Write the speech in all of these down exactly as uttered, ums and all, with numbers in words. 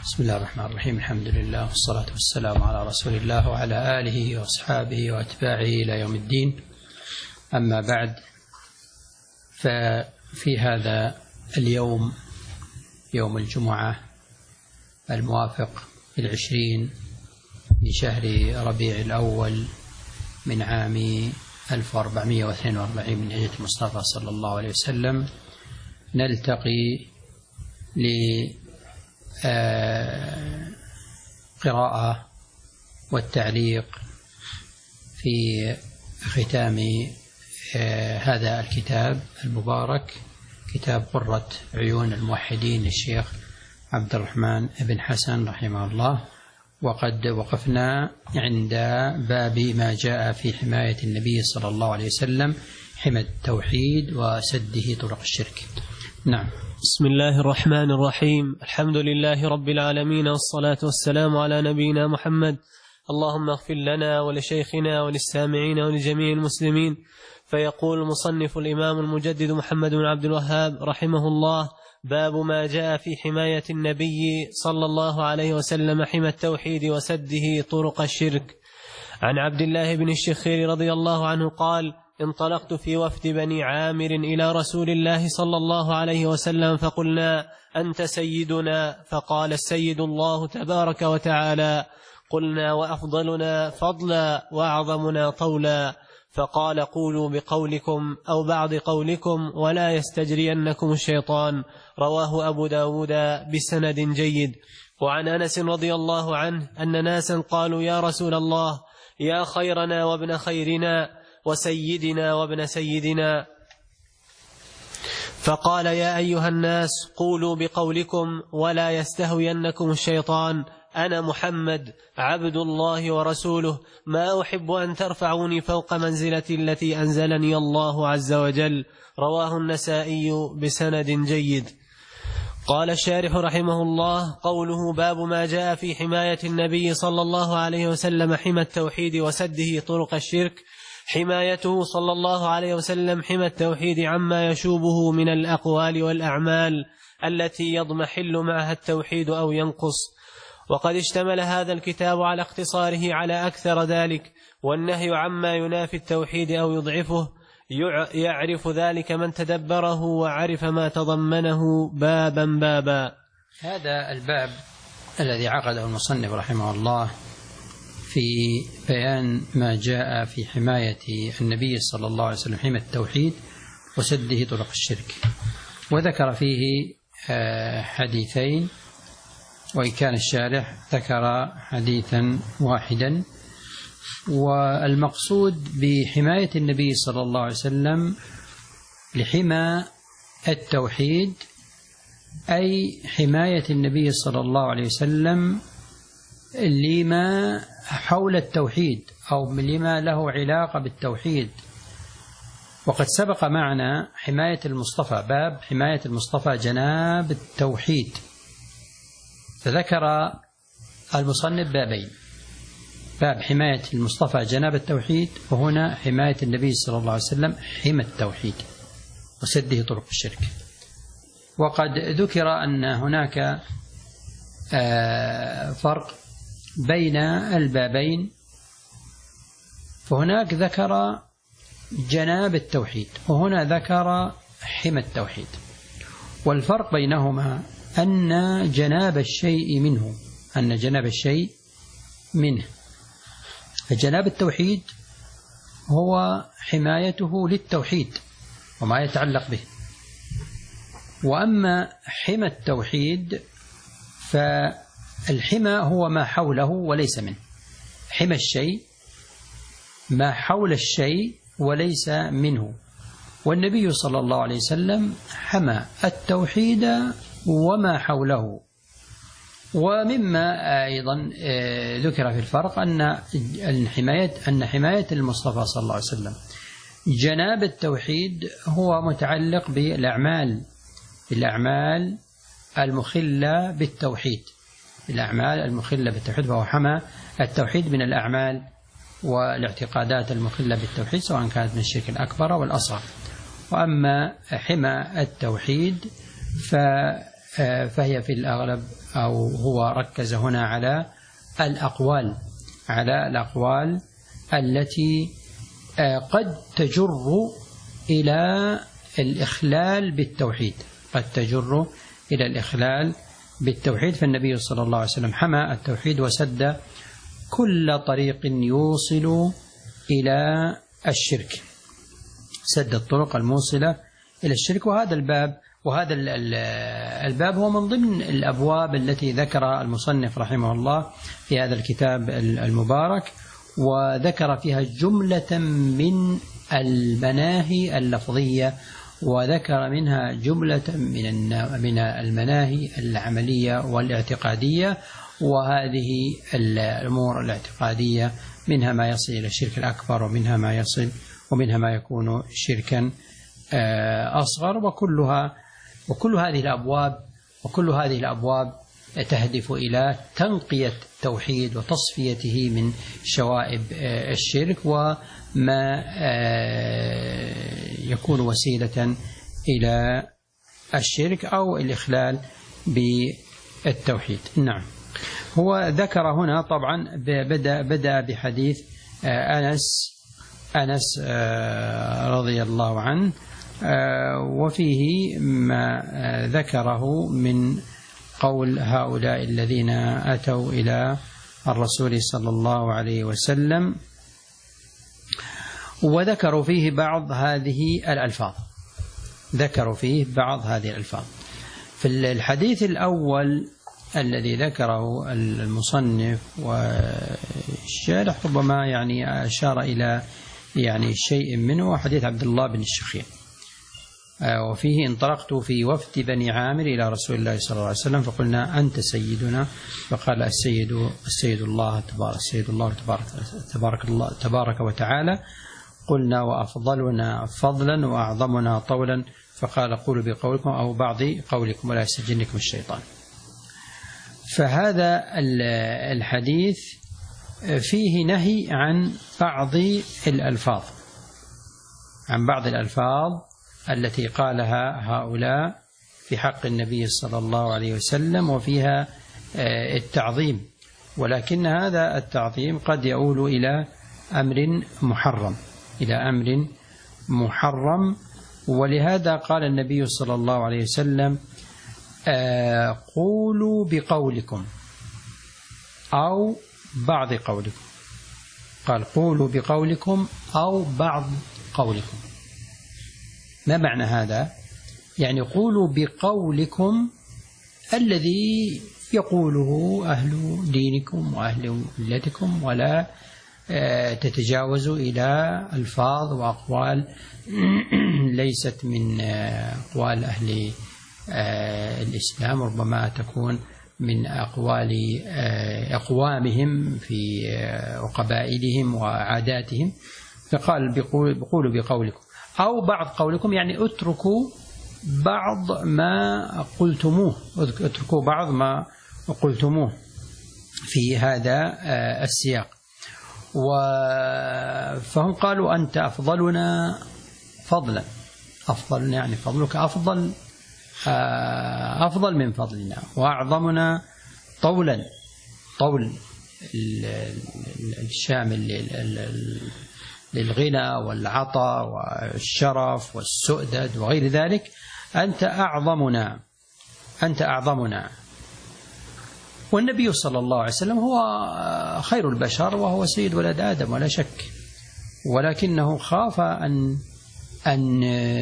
بسم الله الرحمن الرحيم. الحمد لله والصلاة والسلام على رسول الله وعلى آله وأصحابه وأتباعه إلى يوم الدين. أما بعد، ففي هذا اليوم يوم الجمعة الموافق العشرين في شهر ربيع الأول من عام ألف وأربعمائة واثنين وأربعين من هجرة المصطفى صلى الله عليه وسلم، نلتقي لقراءة والتعليق في ختام هذا الكتاب المبارك، كتاب قرة عيون الموحدين للشيخ عبد الرحمن بن حسن رحمه الله. وقد وقفنا عند باب ما جاء في حماية النبي صلى الله عليه وسلم، حمى التوحيد وسده طرق الشرك. نعم. بسم الله الرحمن الرحيم. الحمد لله رب العالمين، والصلاة والسلام على نبينا محمد. اللهم اغفر لنا ولشيخنا وللسامعين ولجميع المسلمين. فيقول المصنف الإمام المجدد محمد بن عبد الوهاب رحمه الله: باب ما جاء في حماية النبي صلى الله عليه وسلم، حمى التوحيد وسده طرق الشرك. عن عبد الله بن الشخير رضي الله عنه قال: انطلقت في وفد بني عامر إلى رسول الله صلى الله عليه وسلم، فقلنا: أنت سيدنا؟ فقال: السيد الله تبارك وتعالى. قلنا: وأفضلنا فضلا وأعظمنا طولا؟ فقال: قولوا بقولكم أو بعض قولكم ولا يستجرينكم الشيطان. رواه أبو داود بسند جيد. وعن أنس رضي الله عنه أن ناسا قالوا: يا رسول الله، يا خيرنا وابن خيرنا وسيدنا وابن سيدنا. فقال: يا أيها الناس، قولوا بقولكم ولا يستهوينكم الشيطان. أنا محمد عبد الله ورسوله، ما أحب أن ترفعوني فوق منزلتي التي أنزلني الله عز وجل. رواه النسائي بسند جيد. قال الشارح رحمه الله: قوله باب ما جاء في حماية النبي صلى الله عليه وسلم، حمى التوحيد وسده طرق الشرك. حمايته صلى الله عليه وسلم حمى التوحيد عما يشوبه من الأقوال والأعمال التي يضمحل معها التوحيد أو ينقص. وقد اشتمل هذا الكتاب على اختصاره على أكثر ذلك، والنهي عما ينافي التوحيد أو يضعفه. يعرف ذلك من تدبره وعرف ما تضمنه بابا بابا. هذا الباب الذي عقده المصنف رحمه الله في بيان ما جاء في حماية النبي صلى الله عليه وسلم، حمى التوحيد وسده طرق الشرك، وذكر فيه حديثين، وإن كان الشارح ذكر حديثا واحدا. والمقصود بحماية النبي صلى الله عليه وسلم لحمى التوحيد، أي حماية النبي صلى الله عليه وسلم لما حول التوحيد أو لما له علاقة بالتوحيد. وقد سبق معنا حماية المصطفى، باب حماية المصطفى جناب التوحيد، فذكر المصنف بابين: باب حماية المصطفى جناب التوحيد، وهنا حماية النبي صلى الله عليه وسلم حمى التوحيد وسده طرق الشرك. وقد ذكر أن هناك فرق بين البابين، فهناك ذكر جناب التوحيد وهنا ذكر حمى التوحيد. والفرق بينهما أن جناب الشيء منه أن جناب الشيء منه فجناب التوحيد هو حمايته للتوحيد وما يتعلق به، وأما حمى التوحيد فالحمى هو ما حوله وليس منه. حمى الشيء ما حول الشيء وليس منه، والنبي صلى الله عليه وسلم حمى التوحيد وما حوله. ومما أيضا ذكر في الفرق أن الحماية أن حماية المصطفى صلى الله عليه وسلم جناب التوحيد هو متعلق بالأعمال الأعمال المخلة بالتوحيد الأعمال المخلة بالتوحيد فهو حمى التوحيد من الأعمال والاعتقادات المخلة بالتوحيد، سواء كانت من الشرك الأكبر والأصغر. وأما حمى التوحيد ف فهي في الأغلب أو هو ركز هنا على الأقوال على الأقوال التي قد تجر إلى الإخلال بالتوحيد قد تجر إلى الإخلال بالتوحيد. فالنبي صلى الله عليه وسلم حمى التوحيد وسد كل طريق يوصل إلى الشرك، سد الطرق الموصلة إلى الشرك. وهذا الباب وهذا الباب هو من ضمن الأبواب التي ذكر المصنف رحمه الله في هذا الكتاب المبارك، وذكر فيها جملة من المناهي اللفظية، وذكر منها جملة من من المناهي العملية والاعتقادية. وهذه الأمور الاعتقادية منها ما يصل إلى الشرك الأكبر، ومنها ما يصل ومنها ما يكون شركا أصغر، وكلها وكل هذه الأبواب وكل هذه الأبواب تهدف إلى تنقية التوحيد وتصفيته من شوائب الشرك وما يكون وسيلة إلى الشرك أو الإخلال بالتوحيد. نعم. هو ذكر هنا طبعا بدأ بدأ بحديث أنس أنس رضي الله عنه، وفيه ما ذكره من قول هؤلاء الذين أتوا إلى الرسول صلى الله عليه وسلم، وذكروا فيه بعض هذه الألفاظ ذكروا فيه بعض هذه الألفاظ. في الحديث الأول الذي ذكره المصنف والشارح ربما يعني أشار إلى يعني شيء منه، حديث عبد الله بن الشخير، وفيه انطلقت في وفد بني عامر إلى رسول الله صلى الله عليه وسلم فقلنا أنت سيدنا، فقال السيد السيد الله تبارك السيد الله تبارك تبارك الله تبارك وتعالى. قلنا وأفضلنا فضلا وأعظمنا طولا، فقال قولوا بقولكم أو بعض قولكم ولا يستجنكم الشيطان. فهذا الحديث فيه نهي عن بعض الألفاظ عن بعض الألفاظ التي قالها هؤلاء في حق النبي صلى الله عليه وسلم، وفيها التعظيم، ولكن هذا التعظيم قد يؤول إلى أمر محرم إلى أمر محرم ولهذا قال النبي صلى الله عليه وسلم قولوا بقولكم أو بعض قولكم. قال قولوا بقولكم أو بعض قولكم. ما معنى هذا؟ يعني قولوا بقولكم الذي يقوله أهل دينكم وأهل ملتكم، ولا تتجاوزوا إلى ألفاظ وأقوال ليست من أقوال أهل الإسلام، ربما تكون من أقوال أقوامهم في وقبائلهم وعاداتهم. فقال بقولوا بقولكم أو بعض قولكم، يعني اتركوا بعض ما قلتموه اتركوا بعض ما قلتموه في هذا السياق. فهم قالوا أنت أفضلنا فضلا، أفضل يعني فضلك أفضل أفضل من فضلنا، وأعظمنا طولا طول الشامل للغنى والعطاء والشرف والسؤدد وغير ذلك، أنت أعظمنا أنت أعظمنا. والنبي صلى الله عليه وسلم هو خير البشر وهو سيد ولد آدم ولا شك، ولكنه خاف أن أن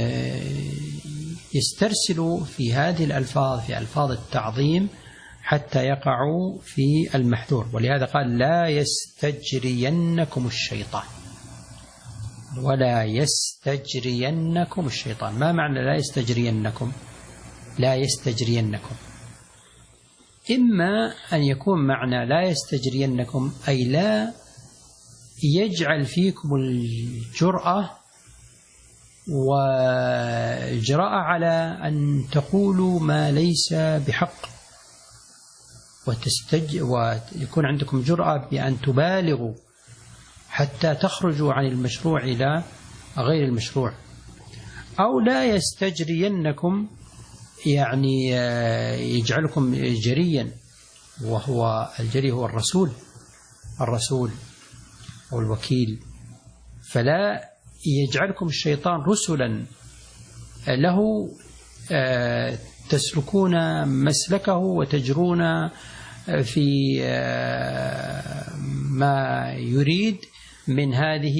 يسترسلوا في هذه الألفاظ في ألفاظ التعظيم حتى يقعوا في المحذور، ولهذا قال لا يستجرينكم الشيطان ولا يستجرينكم الشيطان. ما معنى لا يستجرينكم؟ لا يستجرينكم إما أن يكون معنى لا يستجرينكم أي لا يجعل فيكم الجرأة والجراءة على أن تقولوا ما ليس بحق، وتستج ويكون عندكم جرأة بأن تبالغوا حتى تخرجوا عن المشروع إلى غير المشروع. أو لا يستجرينكم يعني يجعلكم جريا، وهو الجري هو الرسول الرسول أو الوكيل، فلا يجعلكم الشيطان رسلا له تسلكون مسلكه وتجرون في ما يريد من هذه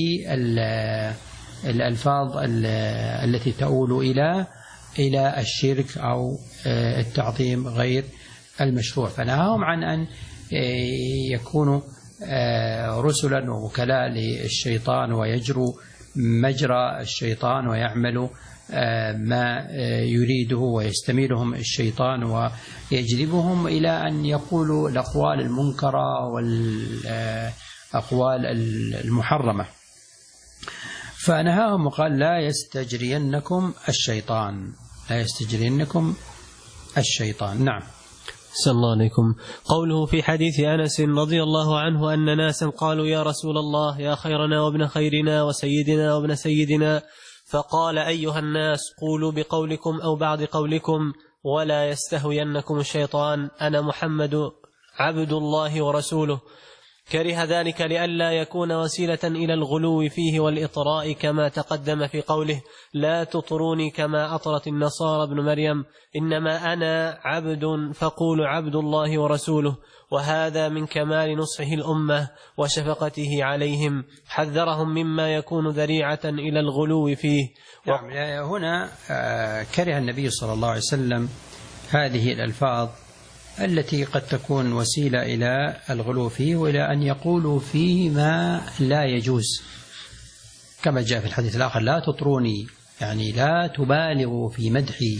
الألفاظ التي تؤول إلى إلى الشرك أو التعظيم غير المشروع. فنهاهم عن أن يكونوا رسلا ووكلاء للشيطان ويجروا مجرى الشيطان ويعملوا ما يريده ويستميلهم الشيطان ويجذبهم إلى أن يقولوا الأقوال المنكرة والأقوال المحرمة. فنهاهم وقال لا يستجرينكم الشيطان لا يستجرينكم الشيطان. نعم. صلى الله عليكم. قوله في حديث أنس رضي الله عنه أن ناسا قالوا يا رسول الله يا خيرنا وابن خيرنا وسيدنا وابن سيدنا، فقال أيها الناس قولوا بقولكم أو بعض قولكم ولا يستهوينكم الشيطان، أنا محمد عبد الله ورسوله. كره ذلك لئلا يكون وسيلة إلى الغلو فيه والإطراء، كما تقدم في قوله لا تطروني كما أطرت النصارى ابن مريم، إنما أنا عبد فقولوا عبد الله ورسوله. وهذا من كمال نصحه الأمة وشفقته عليهم، حذرهم مما يكون ذريعة إلى الغلو فيه. نعم. هنا كره النبي صلى الله عليه وسلم هذه الألفاظ التي قد تكون وسيلة إلى الغلو فيه وإلى أن يقولوا فيه ما لا يجوز، كما جاء في الحديث الآخر لا تطروني، يعني لا تبالغوا في مدحي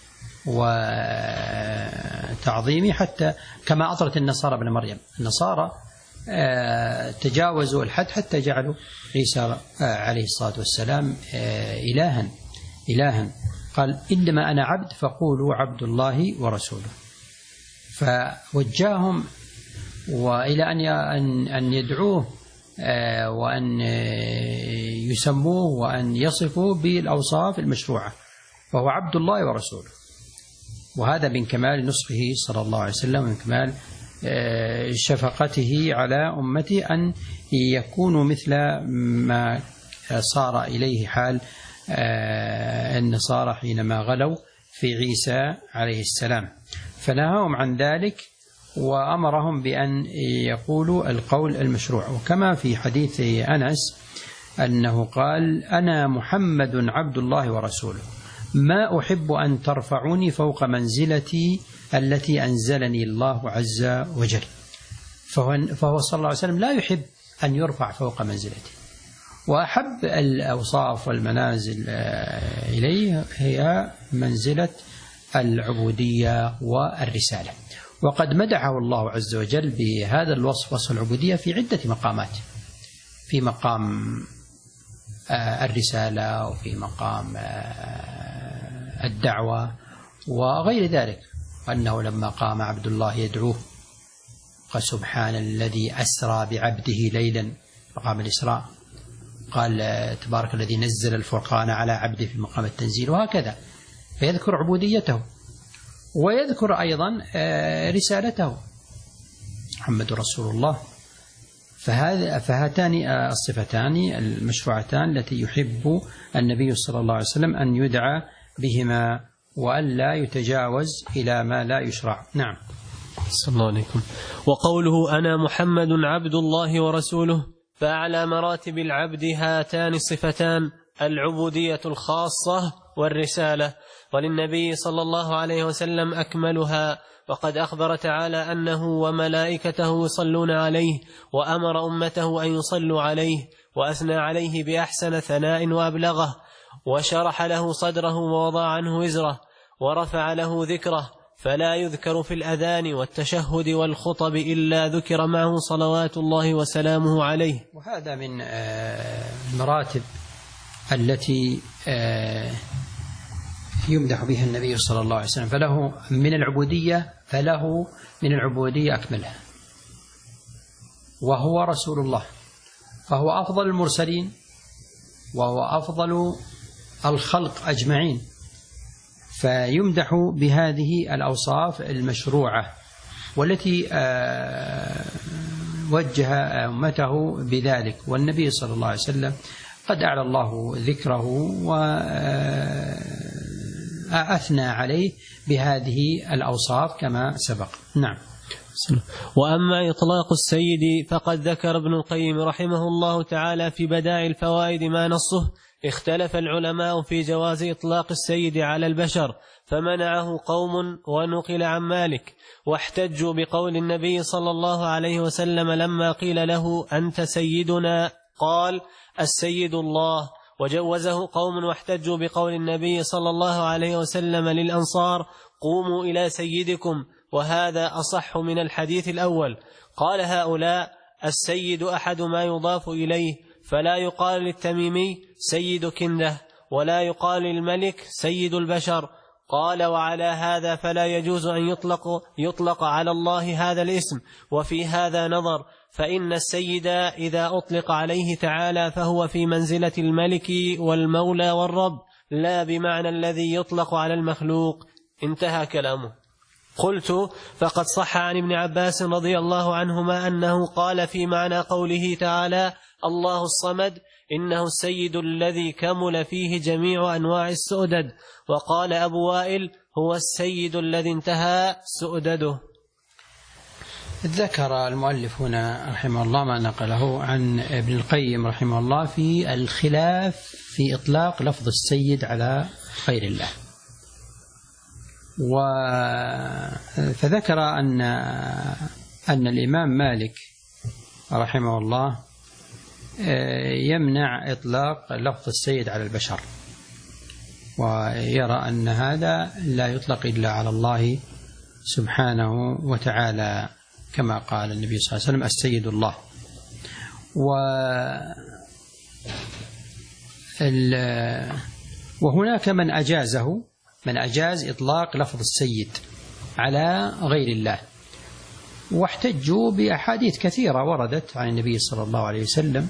وتعظيمي حتى كما أطرت النصارى ابن مريم. النصارى تجاوزوا الحد حتى جعلوا عيسى عليه الصلاة والسلام إلها إلها قال إنما أنا عبد فقولوا عبد الله ورسوله. فوجاهم وإلى أن أن يدعوه وأن يسموه وأن يصفوا بالأوصاف المشروعة، فهو عبد الله ورسوله. وهذا من كمال نصحه صلى الله عليه وسلم، من كمال شفقته على أمته أن يكونوا مثل ما صار إليه حال النصارى حينما غلوا في عيسى عليه السلام. فنهاهم عن ذلك وأمرهم بأن يقولوا القول المشروع. وكما في حديث أنس أنه قال أنا محمد عبد الله ورسوله، ما أحب أن ترفعوني فوق منزلتي التي أنزلني الله عز وجل. فهو, فهو صلى الله عليه وسلم لا يحب أن يرفع فوق منزلته، وأحب الأوصاف والمنازل إليه هي منزلة العبودية والرسالة. وقد مدحه الله عز وجل بهذا الوصف، وصف العبودية، في عدة مقامات، في مقام الرسالة وفي مقام الدعوة وغير ذلك. وأنه لما قام عبد الله يدعوه قال سبحان الذي أسرى بعبده ليلا، مقام الإسراء، قال تبارك الذي نزل الفرقان على عبده في مقام التنزيل، وهكذا. فيذكر عبوديته ويذكر أيضا رسالته، محمد رسول الله. فهذا فهاتان الصفتان المشروعتان التي يحب النبي صلى الله عليه وسلم أن يدعى بهما وأن لا يتجاوز إلى ما لا يشرع. نعم. صلى الله عليكم. وقوله أنا محمد عبد الله ورسوله، فأعلى مراتب العبد هاتان الصفتان، العبودية الخاصة والرسالة، وللنبي صلى الله عليه وسلم أكملها. وقد أخبر تعالى أنه وملائكته يصلون عليه، وأمر أمته أن يصلوا عليه، وأثنى عليه بأحسن ثناء وأبلغه، وشرح له صدره ووضع عنه وزره، ورفع له ذكره، فلا يذكر في الأذان والتشهد والخطب إلا ذكر معه صلوات الله وسلامه عليه. وهذا من المراتب التي يمدح بها النبي صلى الله عليه وسلم، فله من العبودية فله من العبودية أكملها، وهو رسول الله، فهو أفضل المرسلين وهو أفضل الخلق أجمعين، فيمدح بهذه الأوصاف المشروعة والتي وجه أمته بذلك، والنبي صلى الله عليه وسلم قد أعلى الله ذكره وأثنى عليه بهذه الأوصاف كما سبق. نعم. وأما إطلاق السيد فقد ذكر ابن القيم رحمه الله تعالى في بدائع الفوائد ما نصه اختلف العلماء في جواز إطلاق السيد على البشر، فمنعه قوم ونقل عن مالك، واحتجوا بقول النبي صلى الله عليه وسلم لما قيل له أنت سيدنا قال السيد الله، وجوزه قوم واحتجوا بقول النبي صلى الله عليه وسلم للأنصار قوموا إلى سيدكم، وهذا أصح من الحديث الأول. قال هؤلاء السيد أحد ما يضاف إليه، فلا يقال للتميمي سيد كنده، ولا يقال للملك سيد البشر. قال وعلى هذا فلا يجوز أن يطلق, يطلق على الله هذا الاسم، وفي هذا نظر، فإن السيد إذا أطلق عليه تعالى فهو في منزلة الملك والمولى والرب، لا بمعنى الذي يطلق على المخلوق. انتهى كلامه. قلت فقد صح عن ابن عباس رضي الله عنهما أنه قال في معنى قوله تعالى الله الصمد إنه السيد الذي كمل فيه جميع أنواع السؤدد، وقال أبو وائل هو السيد الذي انتهى سؤدده. ذكر المؤلف هنا رحمه الله ما نقله عن ابن القيم رحمه الله في الخلاف في إطلاق لفظ السيد على غير الله، فذكر أن أن الإمام مالك رحمه الله يمنع إطلاق لفظ السيد على البشر، ويرى أن هذا لا يطلق إلا على الله سبحانه وتعالى، كما قال النبي صلى الله عليه وسلم السيد الله. وهناك من أجازه من أجاز إطلاق لفظ السيد على غير الله، واحتجوا بأحاديث كثيرة وردت عن النبي صلى الله عليه وسلم،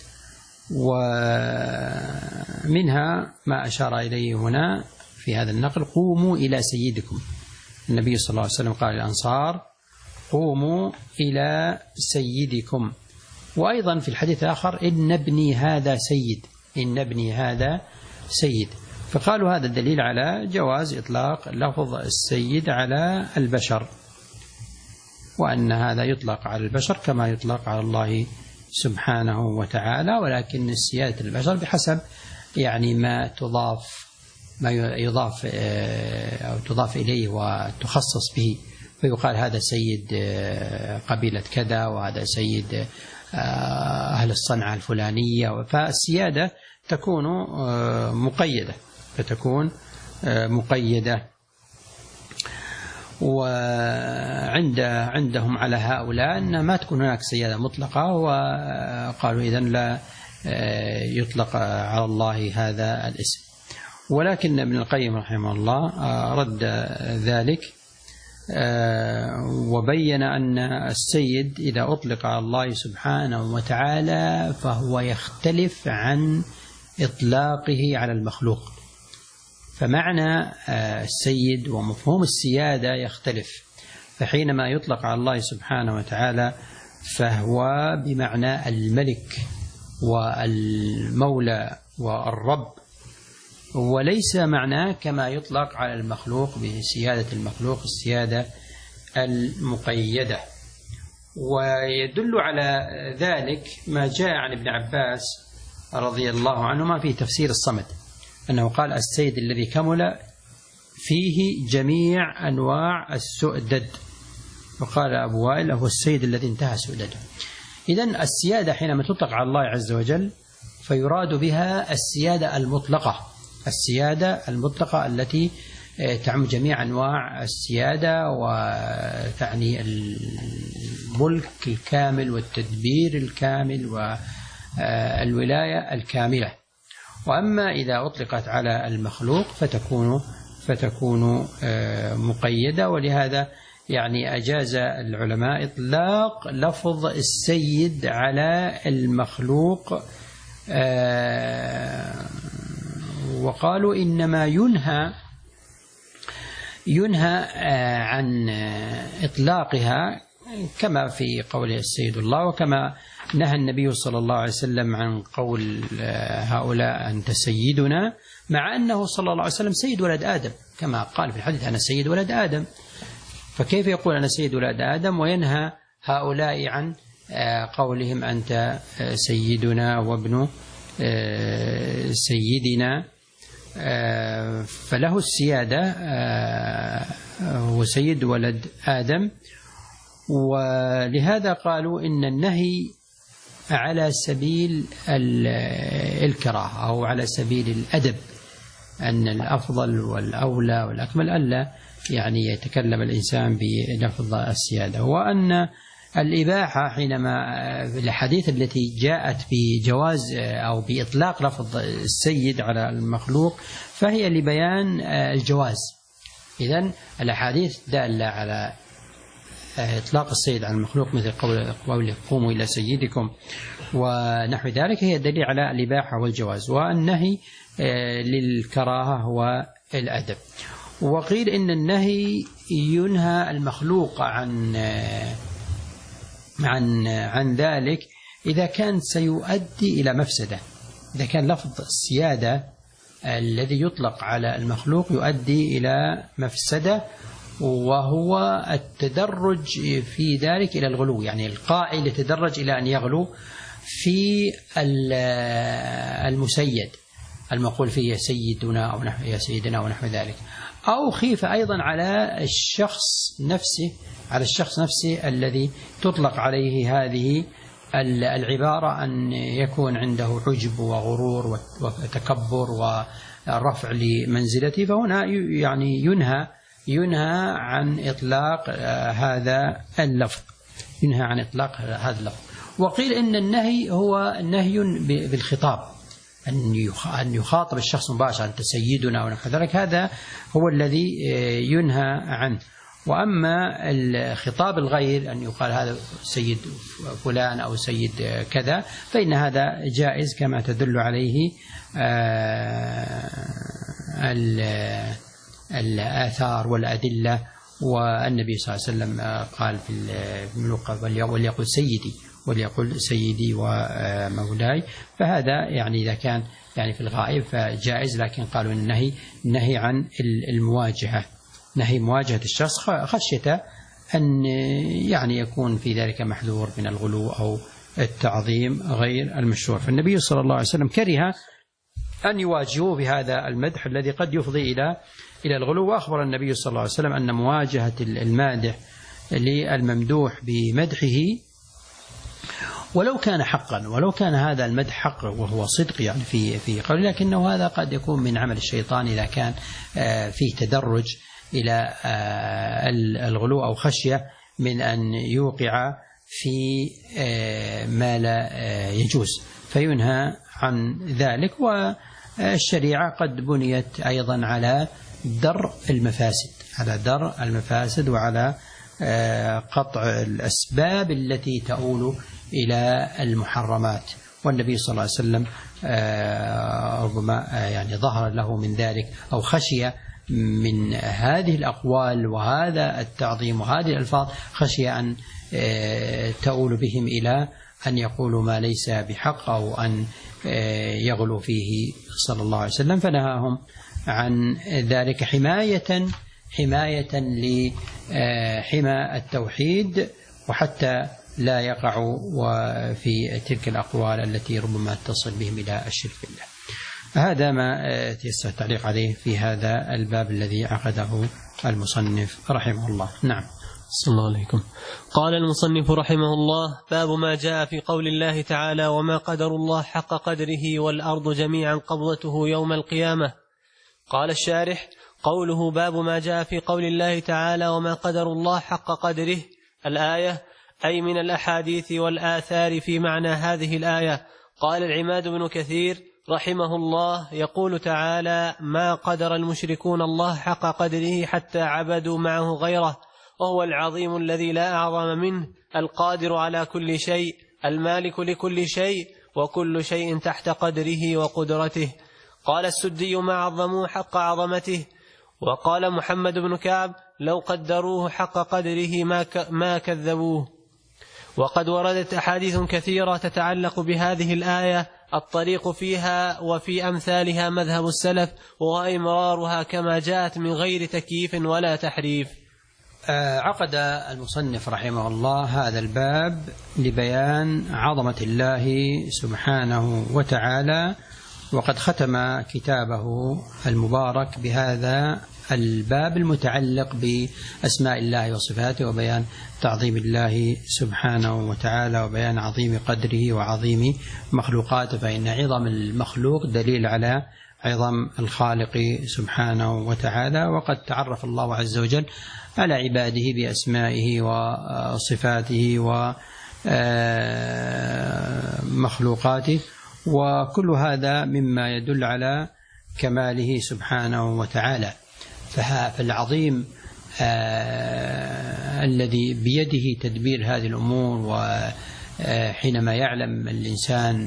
ومنها ما أشار إليه هنا في هذا النقل قوموا إلى سيدكم. النبي صلى الله عليه وسلم قال للأنصار قوموا إلى سيدكم. وأيضا في الحديث الآخر إن ابني هذا سيد إن ابني هذا سيد. فقالوا هذا الدليل على جواز إطلاق لفظ السيد على البشر، وأن هذا يطلق على البشر كما يطلق على الله سبحانه وتعالى، ولكن سيادة البشر بحسب يعني ما تضاف ما يضاف أو تضاف إليه وتخصص به، فيقال هذا سيد قبيلة كذا، وهذا سيد أهل الصنعة الفلانية، فالسيادة تكون مقيدة فتكون مقيدة. وعند عندهم على هؤلاء أن ما تكون هناك سيادة مطلقة، وقالوا إذن لا يطلق على الله هذا الاسم. ولكن ابن القيم رحمه الله رد ذلك وبين أن السيد إذا أطلق على الله سبحانه وتعالى فهو يختلف عن إطلاقه على المخلوق، فمعنى السيد ومفهوم السيادة يختلف. فحينما يطلق على الله سبحانه وتعالى فهو بمعنى الملك والمولى والرب، وليس معناه كما يطلق على المخلوق بسيادة المخلوق السيادة المقيدة. ويدل على ذلك ما جاء عن ابن عباس رضي الله عنهما في تفسير الصمد، أنه قال السيد الذي كمل فيه جميع أنواع السؤدد، وقال أبو وائل هو السيد الذي انتهى سؤدده. إذن السيادة حينما تطلق على الله عز وجل فيراد بها السيادة المطلقة السيادة المطلقة التي تعم جميع أنواع السيادة، وتعني الملك الكامل والتدبير الكامل والولاية الكاملة. وأما إذا أطلقت على المخلوق فتكون فتكون مقيدة، ولهذا يعني أجاز العلماء إطلاق لفظ السيد على المخلوق، وقالوا إنما ينهى ينهى عن إطلاقها كما في قول السيد الله، وكما نهى النبي صلى الله عليه وسلم عن قول هؤلاء أنت سيدنا، مع أنه صلى الله عليه وسلم سيد ولد آدم كما قال في الحديث أنا سيد ولد آدم، فكيف يقول أنا سيد ولد آدم وينهى هؤلاء عن قولهم أنت سيدنا وابن سيدنا؟ فله السيادة وسيد ولد آدم. ولهذا قالوا إن النهي على سبيل الكراهة أو على سبيل الأدب، أن الأفضل والأولى والأكمل ألا يعني يتكلم الإنسان بلفظ السيادة، وأن الإباحة حينما الحديث التي جاءت بجواز أو بإطلاق لفظ السيد على المخلوق فهي لبيان الجواز. إذن الأحاديث دالة على إطلاق السيد على المخلوق مثل قوله قوموا إلى سيدكم ونحو ذلك هي دليل على الإباحة والجواز، والنهي للكراهة والأدب. وقيل إن النهي ينهى المخلوق عن عن عن ذلك إذا كان سيؤدي إلى مفسدة، إذا كان لفظ السيادة الذي يطلق على المخلوق يؤدي إلى مفسدة، وهو التدرج في ذلك إلى الغلو، يعني القائل يتدرج إلى أن يغلو في المسيد المقول فيه سيدنا أو نحو يا سيدنا ونحو ذلك، أو خيف أيضا على الشخص نفسه على الشخص نفسه الذي تطلق عليه هذه العبارة أن يكون عنده عجب وغرور وتكبر ورفع لمنزلته، فهنا يعني ينهى ينهى عن إطلاق هذا اللفظ ينهى عن إطلاق هذا اللفظ. وقيل إن النهي هو نهي بالخطاب، أن يخاطب الشخص مباشرة أنت سيدنا ونحو ذلك، هذا هو الذي ينهى عنه. وأما الخطاب الغير أن يقال هذا سيد فلان أو سيد كذا فإن هذا جائز كما تدل عليه الآثار والأدلة. والنبي صلى الله عليه وسلم قال في الملوك وليقل سيدي وليقل سيدي ومولاي، فهذا يعني إذا كان يعني في الغائب فجائز، لكن قالوا إن النهي نهي عن المواجهة، نهي مواجهة الشخص خشية أن يعني يكون في ذلك محذور من الغلو أو التعظيم غير المشروع. فالنبي صلى الله عليه وسلم كره أن يواجهوه بهذا المدح الذي قد يفضي إلى إلى الغلو. وأخبر النبي صلى الله عليه وسلم أن مواجهة المادح للممدوح بمدحه ولو كان حقا، ولو كان هذا المدح حق وهو صدق يعني في في قول، لكنه هذا قد يكون من عمل الشيطان إذا كان فيه تدرج إلى الغلو أو خشية من أن يوقع في ما لا يجوز، فينهى عن ذلك. والشريعة قد بنيت أيضا على درء المفاسد على درء المفاسد وعلى قطع الأسباب التي تؤول إلى المحرمات. والنبي صلى الله عليه وسلم ربما يعني ظهر له من ذلك أو خشي من هذه الأقوال وهذا التعظيم وهذه الألفاظ، خشي أن تؤول بهم إلى أن يقولوا ما ليس بحق أو أن يغلو فيه صلى الله عليه وسلم، فنهاهم عن ذلك حماية حماية لحمى التوحيد، وحتى لا يقعوا في تلك الأقوال التي ربما تصل بهم إلى الشرك بالله. هذا ما تيسر التعليق عليه في هذا الباب الذي عقده المصنف رحمه الله. نعم. صلى الله عليكم. قال المصنف رحمه الله: باب ما جاء في قول الله تعالى: وما قدر الله حق قدره والأرض جميعا قبضته يوم القيامة. قال الشارح: قوله باب ما جاء في قول الله تعالى وما قدر الله حق قدره الآية، أي من الأحاديث والآثار في معنى هذه الآية. قال العماد بن كثير رحمه الله: يقول تعالى: ما قدر المشركون الله حق قدره حتى عبدوا معه غيره، وهو العظيم الذي لا أعظم منه، القادر على كل شيء، المالك لكل شيء، وكل شيء تحت قدره وقدرته. قال السدي: ما عظموا حق عظمته، وقال محمد بن كعب لو قدروه حق قدره ما, ما كذبوه. وقد وردت أحاديث كثيرة تتعلق بهذه الآية الطريق فيها وفي أمثالها مذهب السلف وإمرارها كما جاءت من غير تكييف ولا تحريف. عقد المصنف رحمه الله هذا الباب لبيان عظمة الله سبحانه وتعالى، وقد ختم كتابه المبارك بهذا الباب المتعلق بأسماء الله وصفاته وبيان تعظيم الله سبحانه وتعالى وبيان عظيم قدره وعظيم مخلوقاته، فإن عظم المخلوق دليل على عظم الخالق سبحانه وتعالى. وقد تعرف الله عز وجل على عباده بأسمائه وصفاته ومخلوقاته، وكل هذا مما يدل على كماله سبحانه وتعالى. فالعظيم آه الذي بيده تدبير هذه الأمور، وحينما يعلم الإنسان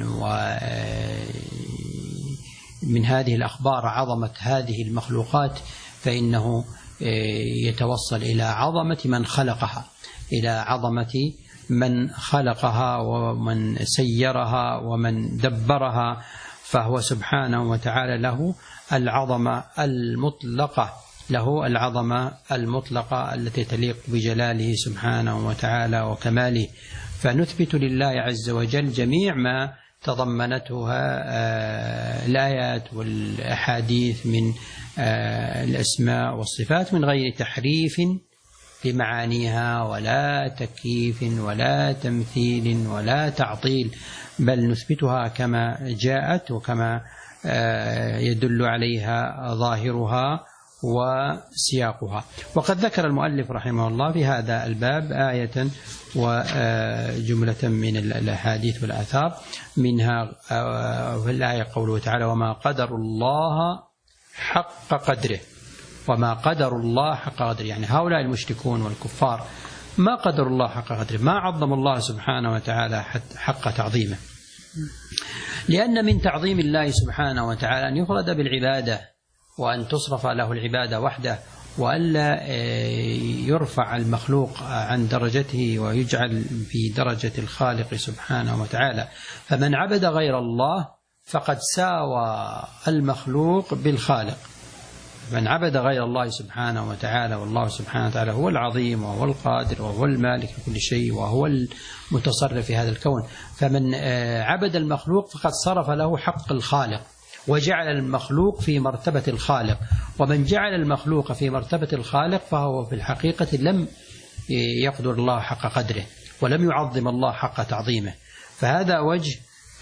من هذه الأخبار عظمة هذه المخلوقات فإنه يتوصل إلى عظمة من خلقها، إلى عظمة من خلقها ومن سيرها ومن دبرها، فهو سبحانه وتعالى له العظمة المطلقة، له العظمة المطلقة التي تليق بجلاله سبحانه وتعالى وكماله. فنثبت لله عز وجل جميع ما تضمنتها الآيات والأحاديث من الأسماء والصفات من غير تحريف لمعانيها ولا تكييف ولا تمثيل ولا تعطيل، بل نثبتها كما جاءت وكما يدل عليها ظاهرها وسياقها. وقد ذكر المؤلف رحمه الله في هذا الباب آية وجملة من الأحاديث والآثار، منها في الآية قوله تعالى وما قدر الله حق قدره، وما قدر الله حق قدره، يعني هؤلاء المشركون والكفار ما قدر الله حق قدره، ما عظم الله سبحانه وتعالى حق تعظيمه، لأن من تعظيم الله سبحانه وتعالى أن يفرد بالعبادة وأن تصرف له العبادة وحده، وألا يرفع المخلوق عن درجته ويجعل في درجة الخالق سبحانه وتعالى. فمن عبد غير الله فقد ساوى المخلوق بالخالق. من عبد غير الله سبحانه وتعالى، والله سبحانه وتعالى هو العظيم وهو القادر وهو المالك لكل شيء وهو المتصرف في هذا الكون، فمن عبد المخلوق فقد صرف له حق الخالق وجعل المخلوق في مرتبة الخالق، ومن جعل المخلوق في مرتبة الخالق فهو في الحقيقة لم يقدر الله حق قدره ولم يعظم الله حق تعظيمه. فهذا وجه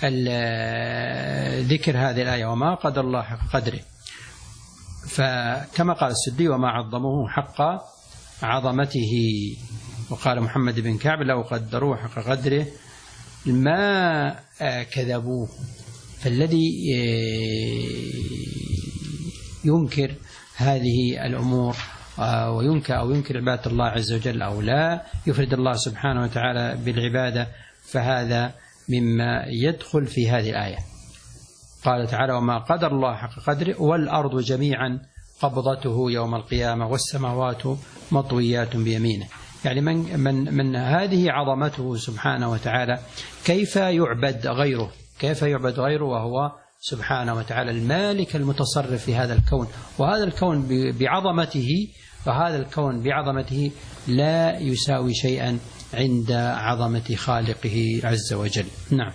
ذكر هذه الآية وما قدر الله حق قدره. فكما قال السدي وما عظموه حق عظمته، وقال محمد بن كعب لو قدروه حق قدره ما كذبوه. فالذي ينكر هذه الأمور وينكر أو ينكر عبادة الله عز وجل أو لا يفرد الله سبحانه وتعالى بالعبادة فهذا مما يدخل في هذه الآية. قال تعالى وما قدر الله حق قدره والأرض جميعا قبضته يوم القيامة والسماوات مطويات بيمينه. يعني من, من, من هذه عظمته سبحانه وتعالى كيف يعبد غيره، كيف يعبد غيره وهو سبحانه وتعالى المالك المتصرف في هذا الكون، وهذا الكون بعظمته وهذا الكون بعظمته لا يساوي شيئا عند عظمة خالقه عز وجل. نعم.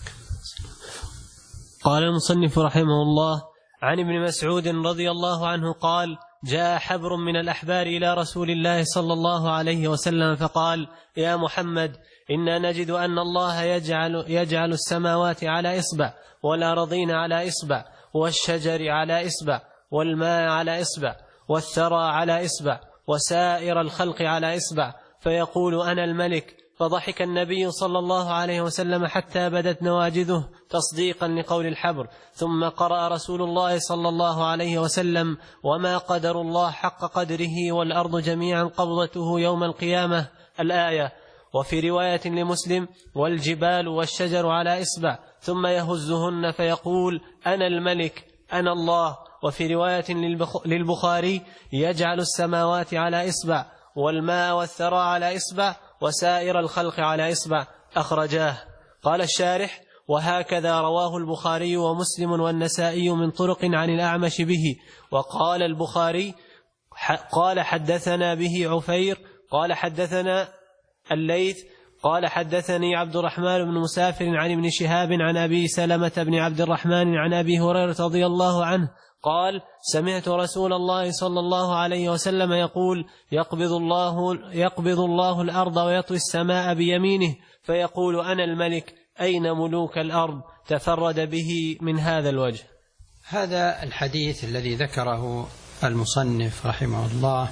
قال المصنف رحمه الله عن ابن مسعود رضي الله عنه قال جاء حبر من الأحبار إلى رسول الله صلى الله عليه وسلم فقال يا محمد إنا نجد أن الله يجعل, يجعل السماوات على إصبع والأرضين على إصبع والشجر على إصبع والماء على إصبع والثرى على إصبع وسائر الخلق على إصبع فيقول أنا الملك. فضحك النبي صلى الله عليه وسلم حتى بدت نواجذه تصديقا لقول الحبر، ثم قرأ رسول الله صلى الله عليه وسلم وما قدر الله حق قدره والأرض جميعا قبضته يوم القيامة الآية. وفي رواية لمسلم والجبال والشجر على إصبع ثم يهزهن فيقول أنا الملك أنا الله وفي رواية للبخاري يجعل السماوات على إصبع والماء والثرى على إصبع وسائر الخلق على إصبع، أخرجاه. قال الشارح: وهكذا رواه البخاري ومسلم والنسائي من طرق عن الأعمش به. وقال البخاري قال حدثنا به عفير قال حدثنا الليث قال حدثني عبد الرحمن بن مسافر عن ابن شهاب عن أبي سلمة بن عبد الرحمن عن أبي هريرة رضي الله عنه قال: سمعت رسول الله صلى الله عليه وسلم يقول: يقبض الله, يقبض الله الأرض ويطوي السماء بيمينه فيقول: أنا الملك، أين ملوك الأرض؟ تفرد به من هذا الوجه. هذا الحديث الذي ذكره المصنف رحمه الله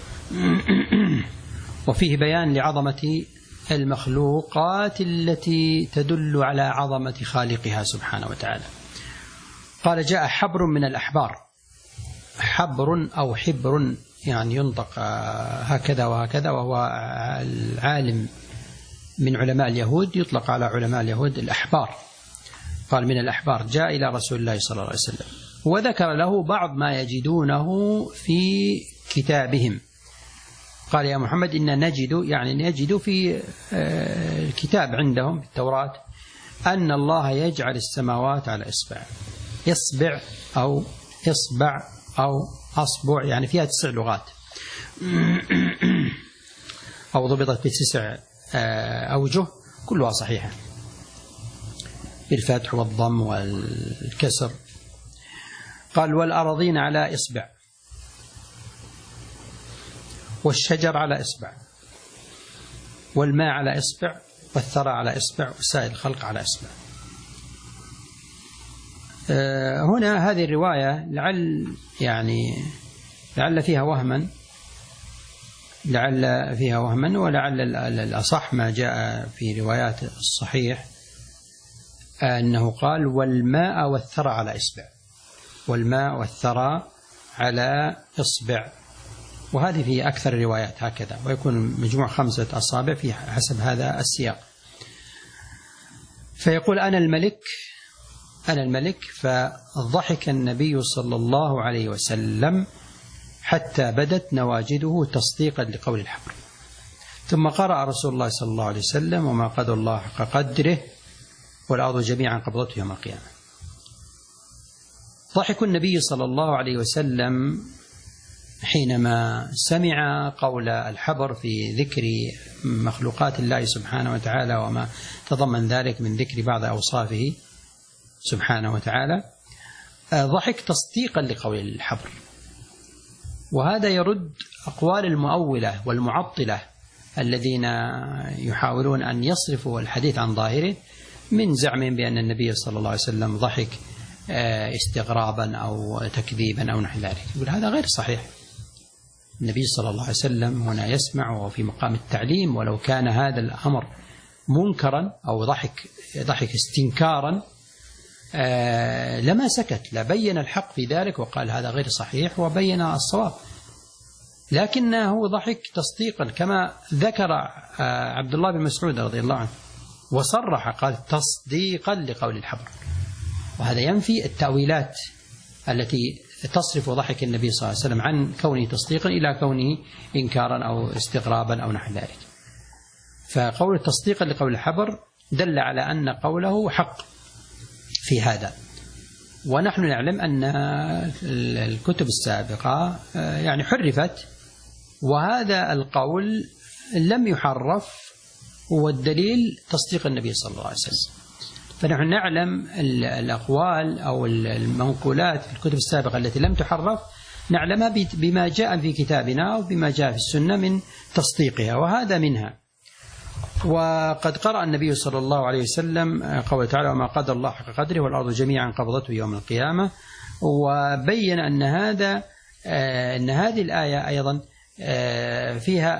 وفيه بيان لعظمة المخلوقات التي تدل على عظمة خالقها سبحانه وتعالى. قال: جاء حبر من الأحبار، حبر أو حبر يعني ينطق هكذا وهكذا، وهو العالم من علماء اليهود، يطلق على علماء اليهود الأحبار. قال: من الأحبار جاء إلى رسول الله صلى الله عليه وسلم وذكر له بعض ما يجدونه في كتابهم. قال: يا محمد إن نجد، يعني نجد في الكتاب عندهم في التوراة أن الله يجعل السماوات على إصبع، إصبع أو إصبع أو أصبع، يعني فيها تسع لغات أو ضبطت بتسع أوجه كلها صحيحة بالفتح والضم والكسر. قال: والأراضين على إصبع، والشجر على إصبع، والماء على إصبع، والثرى على إصبع، وسائر الخلق على إصبع. هنا هذه الرواية لعل يعني لعل فيها وهما لعل فيها وهما ولعل الأصح ما جاء في روايات الصحيح أنه قال: والماء والثرى على إصبع، والماء والثرى على إصبع. وهذه في أكثر الروايات هكذا، ويكون مجموع خمسة أصابع في حسب هذا السياق. فيقول: أنا الملك، أنا الملك. فضحك النبي صلى الله عليه وسلم حتى بدت نواجده تصديقا لقول الحبر. ثم قرأ رسول الله صلى الله عليه وسلم: وما قدر الله حق قدره والأرض جميعا قبضته يوم القيامة. ضحك النبي صلى الله عليه وسلم حينما سمع قول الحبر في ذكر مخلوقات الله سبحانه وتعالى وما تضمن ذلك من ذكر بعض أوصافه سبحانه وتعالى. ضحك تصديقا لقول الحبر، وهذا يرد أقوال المؤولة والمعطلة الذين يحاولون أن يصرفوا الحديث عن ظاهره من زعم بأن النبي صلى الله عليه وسلم ضحك استغرابا أو تكذيبا أو نحو ذلك. يقول هذا غير صحيح. النبي صلى الله عليه وسلم هنا يسمع وهو في مقام التعليم، ولو كان هذا الأمر منكرا أو ضحك ضحك استنكارا لما سكت، لبين الحق في ذلك وقال هذا غير صحيح وبين الصواب، لكنه ضحك تصديقا كما ذكر عبد الله بن مسعود رضي الله عنه وصرح قال تصديقا لقول الحبر. وهذا ينفي التأويلات التي تصرف ضحك النبي صلى الله عليه وسلم عن كونه تصديقا إلى كونه إنكارا أو استغرابا أو نحو ذلك. فقول تصديقا لقول الحبر دل على أن قوله حق في هذا. ونحن نعلم أن الكتب السابقة يعني حرفت، وهذا القول لم يحرف، والدليل تصديق النبي صلى الله عليه وسلم. فنحن نعلم الأقوال أو المنقولات في الكتب السابقة التي لم تحرف نعلمها بما جاء في كتابنا أو بما جاء في السنة من تصديقها، وهذا منها. وقد قرأ النبي صلى الله عليه وسلم قوله تعالى: وما قدر الله حق قدره والأرض جميعا قبضته يوم القيامة، وبين أن هذا أن هذه الآية أيضا فيها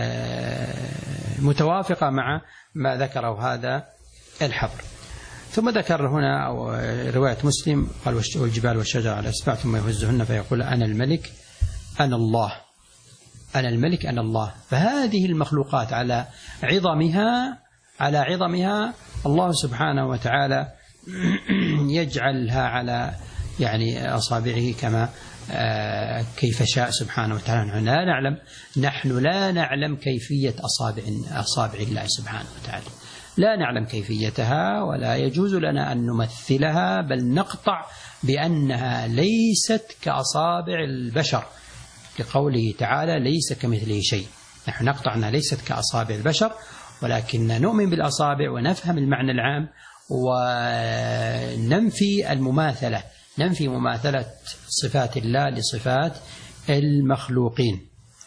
متوافقة مع ما ذكره هذا الحبر. ثم ذكر هنا رواية مسلم قال: والجبال والشجر على إصبع ثم يهزهن فيقول أنا الملك أنا الله، أنا الملك أنا الله. فهذه المخلوقات على عظمها على عظمها الله سبحانه وتعالى يجعلها على يعني أصابعه كما كيف شاء سبحانه وتعالى. لا نعلم نحن لا نعلم كيفية أصابع أصابع الله سبحانه وتعالى، لا نعلم كيفيتها ولا يجوز لنا أن نمثلها، بل نقطع بأنها ليست كأصابع البشر لقوله تعالى ليس كمثله شيء. نحن نقطع أنها ليست كأصابع البشر، ولكن نؤمن بالأصابع ونفهم المعنى العام وننفي المماثلة، ننفي مماثلة صفات الله لصفات المخلوقين.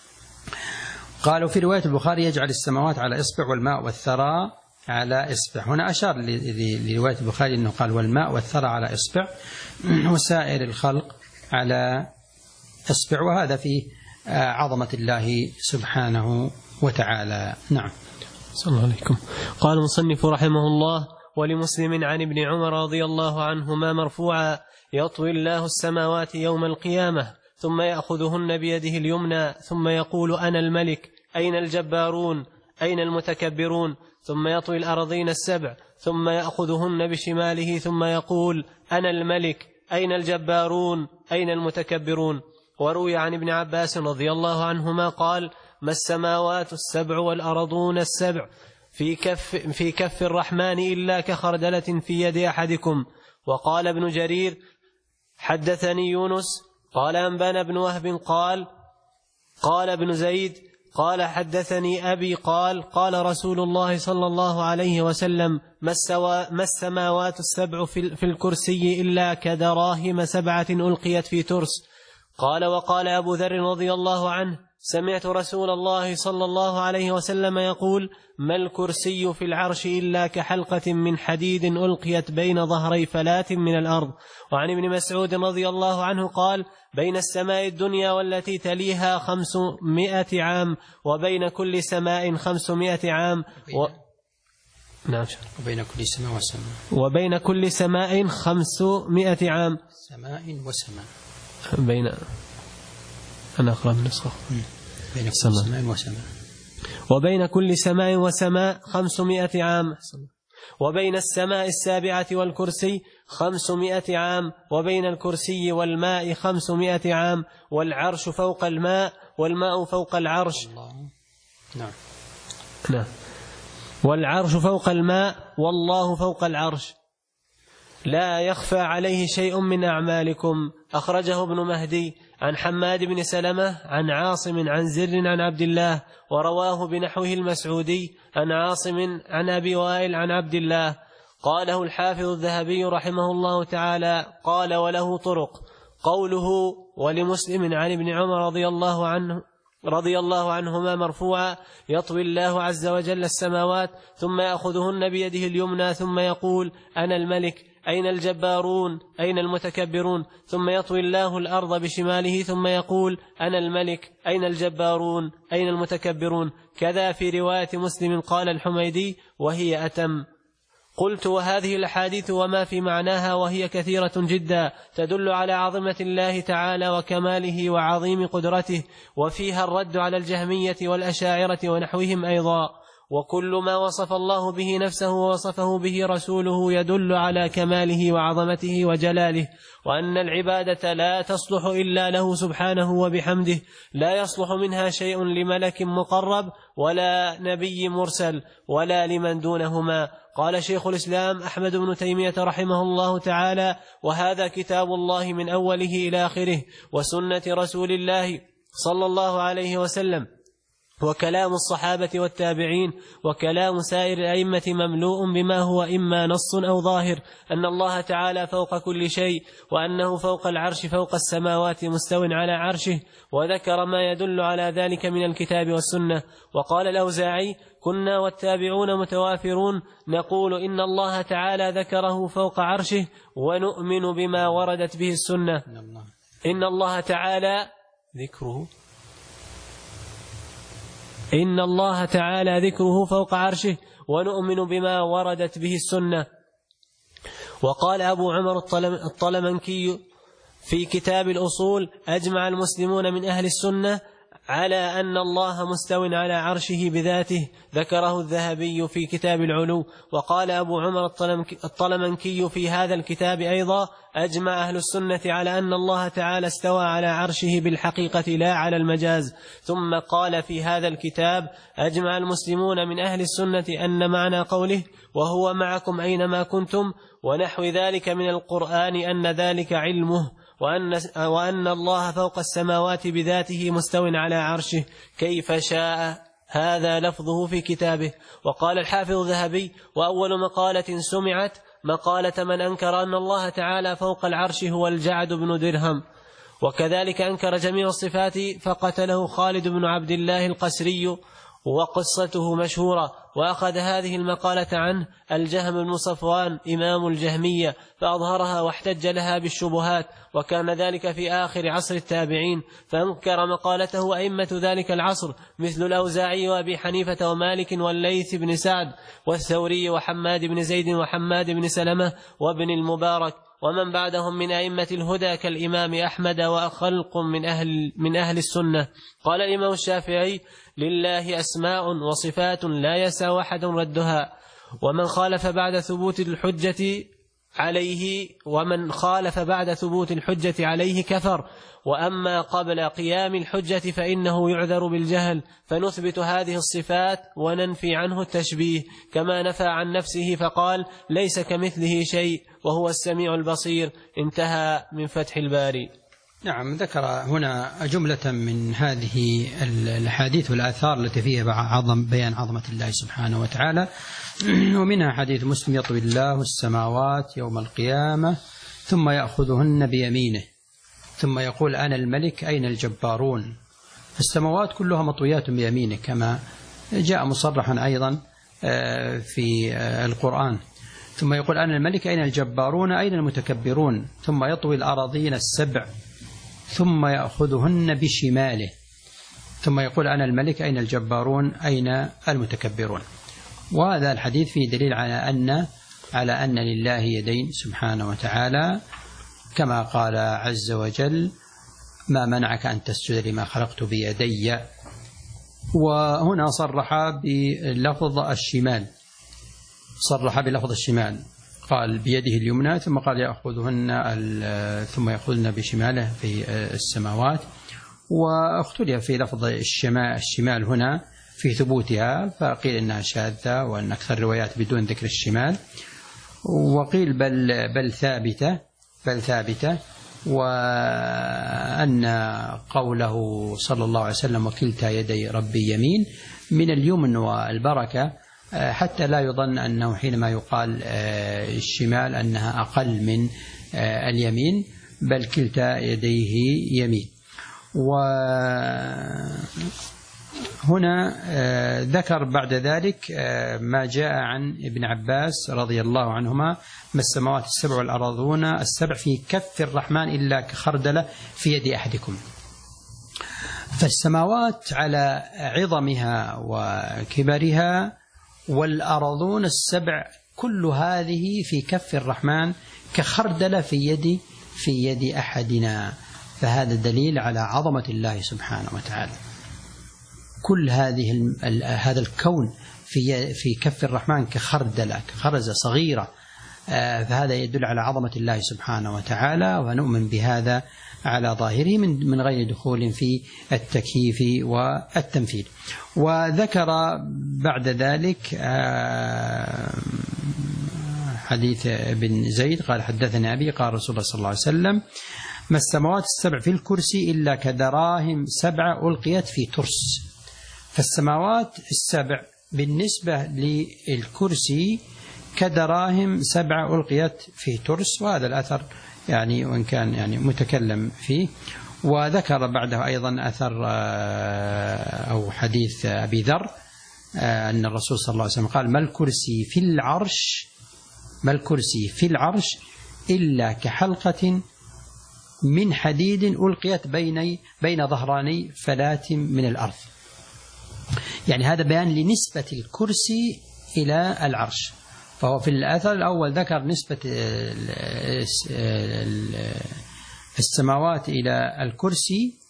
قالوا في رواية البخاري يجعل السماوات على إصبع والماء والثرى على إصبع. هنا أشار لرواية البخاري أنه قال والماء والثرى على إصبع وسائر الخلق على إصبع، وهذا في عظمة الله سبحانه وتعالى. نعم. صلى الله عليكم. قال المصنف رحمه الله: ولمسلم عن ابن عمر رضي الله عنهما مرفوعا: يطوي الله السماوات يوم القيامة ثم يأخذهن بيده اليمنى ثم يقول أنا الملك أين الجبارون أين المتكبرون، ثم يطوي الأرضين السبع ثم يأخذهن بشماله ثم يقول أنا الملك أين الجبارون أين المتكبرون. وروي عن ابن عباس رضي الله عنهما قال: ما السماوات السبع والأرضون السبع في كف, في كف الرحمن إلا كخردلة في يد أحدكم. وقال ابن جرير: حدثني يونس قال أنبانا ابن وهب قال قال ابن زيد قال حدثني أبي قال قال رسول الله صلى الله عليه وسلم: ما السماوات السبع في الكرسي إلا كدراهم سبعة ألقيت في ترس. قال: وقال أبو ذر رضي الله عنه: سمعت رسول الله صلى الله عليه وسلم يقول: ما الكرسي في العرش إلا كحلقة من حديد ألقيت بين ظهري فلاة من الأرض. وعن ابن مسعود رضي الله عنه قال: بين السماء الدنيا والتي تليها خمسمائة عام، وبين كل سماء خمسمائة عام و... نعم. وبين كل سماء وسماء وبين كل سماء خمسمائة عام. سماء وسماء بين أنا أقرأ من نسخة بين كل سماء وسماء وبين كل سماء وسماء خمسمائة عام. وبين السماء السابعة والكرسي خمسمائة عام، وبين الكرسي والماء خمسمائة عام، والعرش فوق الماء والماء فوق العرش. نعم. نعم. والعرش فوق الماء والله فوق العرش. لا يخفى عليه شيء من أعمالكم. أخرجه ابن مهدي عن حماد بن سلمة عن عاصم عن زر عن عبد الله، ورواه بنحوه المسعودي عن عاصم عن أبي وائل عن عبد الله. قاله الحافظ الذهبي رحمه الله تعالى قال: وله طرق. قوله ولمسلم عن ابن عمر رضي الله عنه رضي الله عنهما مرفوعا: يطوي الله عز وجل السماوات ثم يأخذهن بيده اليمنى ثم يقول أنا الملك أين الجبارون أين المتكبرون، ثم يطوي الله الأرض بشماله ثم يقول أنا الملك أين الجبارون أين المتكبرون. كذا في رواية مسلم قال الحميدي: وهي أتم. قلت: وهذه الأحاديث وما في معناها وهي كثيرة جدا تدل على عظمة الله تعالى وكماله وعظيم قدرته، وفيها الرد على الجهمية والأشاعرة ونحوهم أيضا. وكل ما وصف الله به نفسه ووصفه به رسوله يدل على كماله وعظمته وجلاله، وأن العبادة لا تصلح إلا له سبحانه وبحمده، لا يصلح منها شيء لملك مقرب ولا نبي مرسل ولا لمن دونهما. قال شيخ الإسلام أحمد بن تيمية رحمه الله تعالى: وهذا كتاب الله من أوله إلى آخره، وسنة رسول الله صلى الله عليه وسلم، وكلام الصحابة والتابعين، وكلام سائر الأئمة مملوء بما هو إما نص أو ظاهر أن الله تعالى فوق كل شيء، وأنه فوق العرش فوق السماوات مستو على عرشه، وذكر ما يدل على ذلك من الكتاب والسنة. وقال الأوزاعي: كنا والتابعون متوافرون نقول إن الله تعالى ذكره فوق عرشه ونؤمن بما وردت به السنة. إن الله تعالى ذكره إن الله تعالى ذكره فوق عرشه ونؤمن بما وردت به السنة. وقال أبو عمر الطلمنكي في كتاب الأصول: أجمع المسلمون من أهل السنة على أن الله مستو على عرشه بذاته ذكره الذهبي في كتاب العلو. وقال أبو عمر الطلمنكي في هذا الكتاب أيضا: أجمع أهل السنة على أن الله تعالى استوى على عرشه بالحقيقة لا على المجاز. ثم قال في هذا الكتاب: أجمع المسلمون من أهل السنة أن معنى قوله وهو معكم أينما كنتم ونحو ذلك من القرآن أن ذلك علمه، وأن, وأن الله فوق السماوات بذاته مستو على عرشه كيف شاء. هذا لفظه في كتابه. وقال الحافظ الذهبي: وأول مقالة سمعت مقالة من أنكر أن الله تعالى فوق العرش هو الجعد بن درهم، وكذلك أنكر جميع الصفات فقتله خالد بن عبد الله القسري، وقصته مشهورة. وأخذ هذه المقالة عنه الجهم بن صفوان إمام الجهمية فأظهرها واحتج لها بالشبهات، وكان ذلك في آخر عصر التابعين، فأنكر مقالته أئمة ذلك العصر مثل الأوزاعي وأبي حنيفة ومالك والليث بن سعد والثوري وحماد بن زيد وحماد بن سلمة وابن المبارك ومن بعدهم من أئمة الهدى كالإمام أحمد وخلق من أهل, من أهل السنة. قال الإمام الشافعي: لله أسماء وصفات لا يسع أحد ردها، ومن خالف بعد ثبوت الحجة عليه ومن خالف بعد ثبوت الحجة عليه كفر، وأما قبل قيام الحجة فإنه يعذر بالجهل، فنثبت هذه الصفات وننفي عنه التشبيه، كما نفى عن نفسه فقال: ليس كمثله شيء وهو السميع البصير. انتهى من فتح الباري. نعم، ذكر هنا جملة من هذه الحديث والآثار التي فيها عظم بيان عظمة الله سبحانه وتعالى، ومنها حديث مسلم: يطوي الله السماوات يوم القيامة ثم يأخذهن بيمينه ثم يقول أنا الملك أين الجبارون. السماوات كلها مطويات بيمينه كما جاء مصرحا أيضا في القرآن. ثم يقول أنا الملك أين الجبارون أين المتكبرون. ثم يطوي الأراضين السبع ثم يأخذهن بشماله ثم يقول أنا الملك أين الجبارون أين المتكبرون. وهذا الحديث فيه دليل على أن على أن لله يدين سبحانه وتعالى، كما قال عز وجل: ما منعك أن تسجد لما خلقت بيدي. وهنا صرح بلفظ الشمال صرح بلفظ الشمال قال بيده اليمنى، ثم قال يأخذهن ثم يأخذن بشماله في السماوات. واختلف في لفظ الشمال, الشمال هنا في ثبوتها، فقيل إنها شاذة وأن أكثر الروايات بدون ذكر الشمال، وقيل بل, بل ثابتة بل ثابتة وأن قوله صلى الله عليه وسلم: وكلتا يدي ربي يمين، من اليمن والبركة، حتى لا يظن أنه حينما يقال الشمال أنها أقل من اليمين، بل كلتا يديه يمين. وهنا ذكر بعد ذلك ما جاء عن ابن عباس رضي الله عنهما: ما السماوات السبع والأرضون السبع في كف الرحمن إلا كخردلة في يد أحدكم. فالسماوات على عظمها وكبرها، والأرضون السبع كل هذه في كف الرحمن كخردلة في يد في يد أحدنا. فهذا دليل على عظمة الله سبحانه وتعالى. كل هذه هذا الكون في في كف الرحمن كخردلة كخرزة صغيرة، فهذا يدل على عظمة الله سبحانه وتعالى، ونؤمن بهذا على ظاهره من من غير دخول في التكييف والتمثيل. وذكر بعد ذلك حديث ابن زيد قال: حدثنا أبي قال رسول الله صلى الله عليه وسلم: ما السماوات السبع في الكرسي إلا كدراهم سبع ألقيت في ترس. فالسماوات السبع بالنسبة للكرسي كدراهم سبع ألقيت في ترس. وهذا الأثر يعني وإن كان يعني متكلم فيه. وذكر بعده أيضا أثر أو حديث أبي ذر أن الرسول صلى الله عليه وسلم قال: ما الكرسي في العرش ما الكرسي في العرش إلا كحلقة من حديد ألقيت بين بين ظهراني فلاة من الأرض. يعني هذا بيان لنسبة الكرسي إلى العرش. فهو في الأثر الأول ذكر نسبة السماوات إلى الكرسي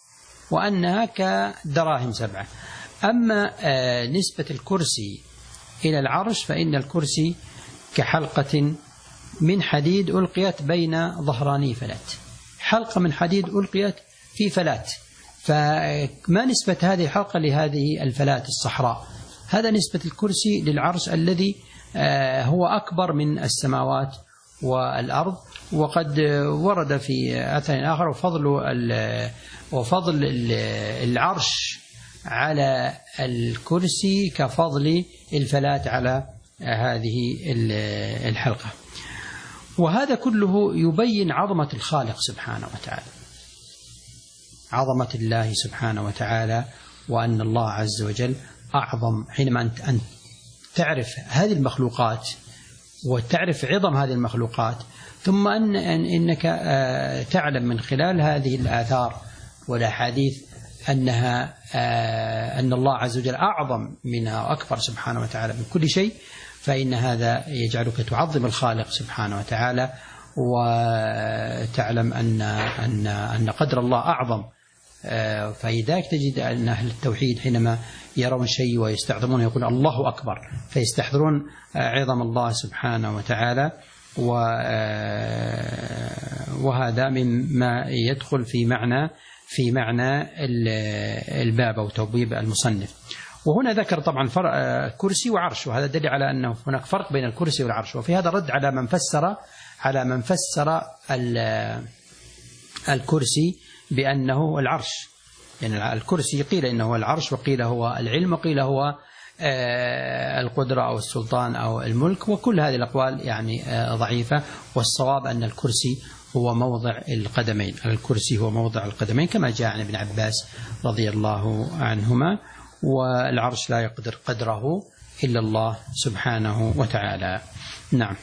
وأنها كدراهم سبعة. أما نسبة الكرسي إلى العرش فإن الكرسي كحلقة من حديد ألقيت بين ظهراني فلات، حلقة من حديد ألقيت في فلات، فما نسبة هذه الحلقة لهذه الفلات الصحراء؟ هذا نسبة الكرسي للعرش الذي هو أكبر من السماوات والأرض. وقد ورد في أثر آخر وفضل وفضل العرش على الكرسي كفضل الفلات على هذه الحلقة. وهذا كله يبين عظمة الخالق سبحانه وتعالى، عظمة الله سبحانه وتعالى، وأن الله عز وجل أعظم. حينما أنت تعرف هذه المخلوقات وتعرف عظم هذه المخلوقات، ثم أن إنك تعلم من خلال هذه الآثار والأحاديث أنها أن الله عز وجل أعظم منها وأكبر سبحانه وتعالى من كل شيء، فإن هذا يجعلك تعظم الخالق سبحانه وتعالى، وتعلم أن أن أن قدر الله أعظم. فإذا تجد أن أهل التوحيد حينما يرون شيء ويستعظمون يقول الله أكبر، فيستحضرون عظم الله سبحانه وتعالى. وهذا مما يدخل في معنى في معنى الباب أو توبيب المصنف. وهنا ذكر طبعا كرسي وعرش، وهذا دليل على أنه هناك فرق بين الكرسي والعرش. وفي هذا رد على من فسر على من فسر الكرسي بأنه العرش، يعني الكرسي قيل إنه هو العرش، وقيل هو العلم، وقيل هو القدرة أو السلطان أو الملك، وكل هذه الأقوال يعني ضعيفة. والصواب أن الكرسي هو موضع القدمين، الكرسي هو موضع القدمين كما جاء عن ابن عباس رضي الله عنهما. والعرش لا يقدر قدره إلا الله سبحانه وتعالى. نعم.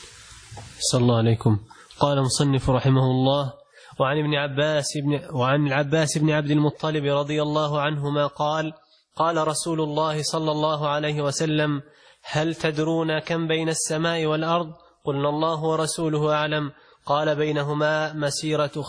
صلى الله عليكم. قال المصنف رحمه الله: وعن ابن عباس ابن وعن العباس بن عبد المطلب رضي الله عنهما قال: قال رسول الله صلى الله عليه وسلم: هل تدرون كم بين السماء والأرض؟ قلنا الله ورسوله أعلم. قال: بينهما مسيرة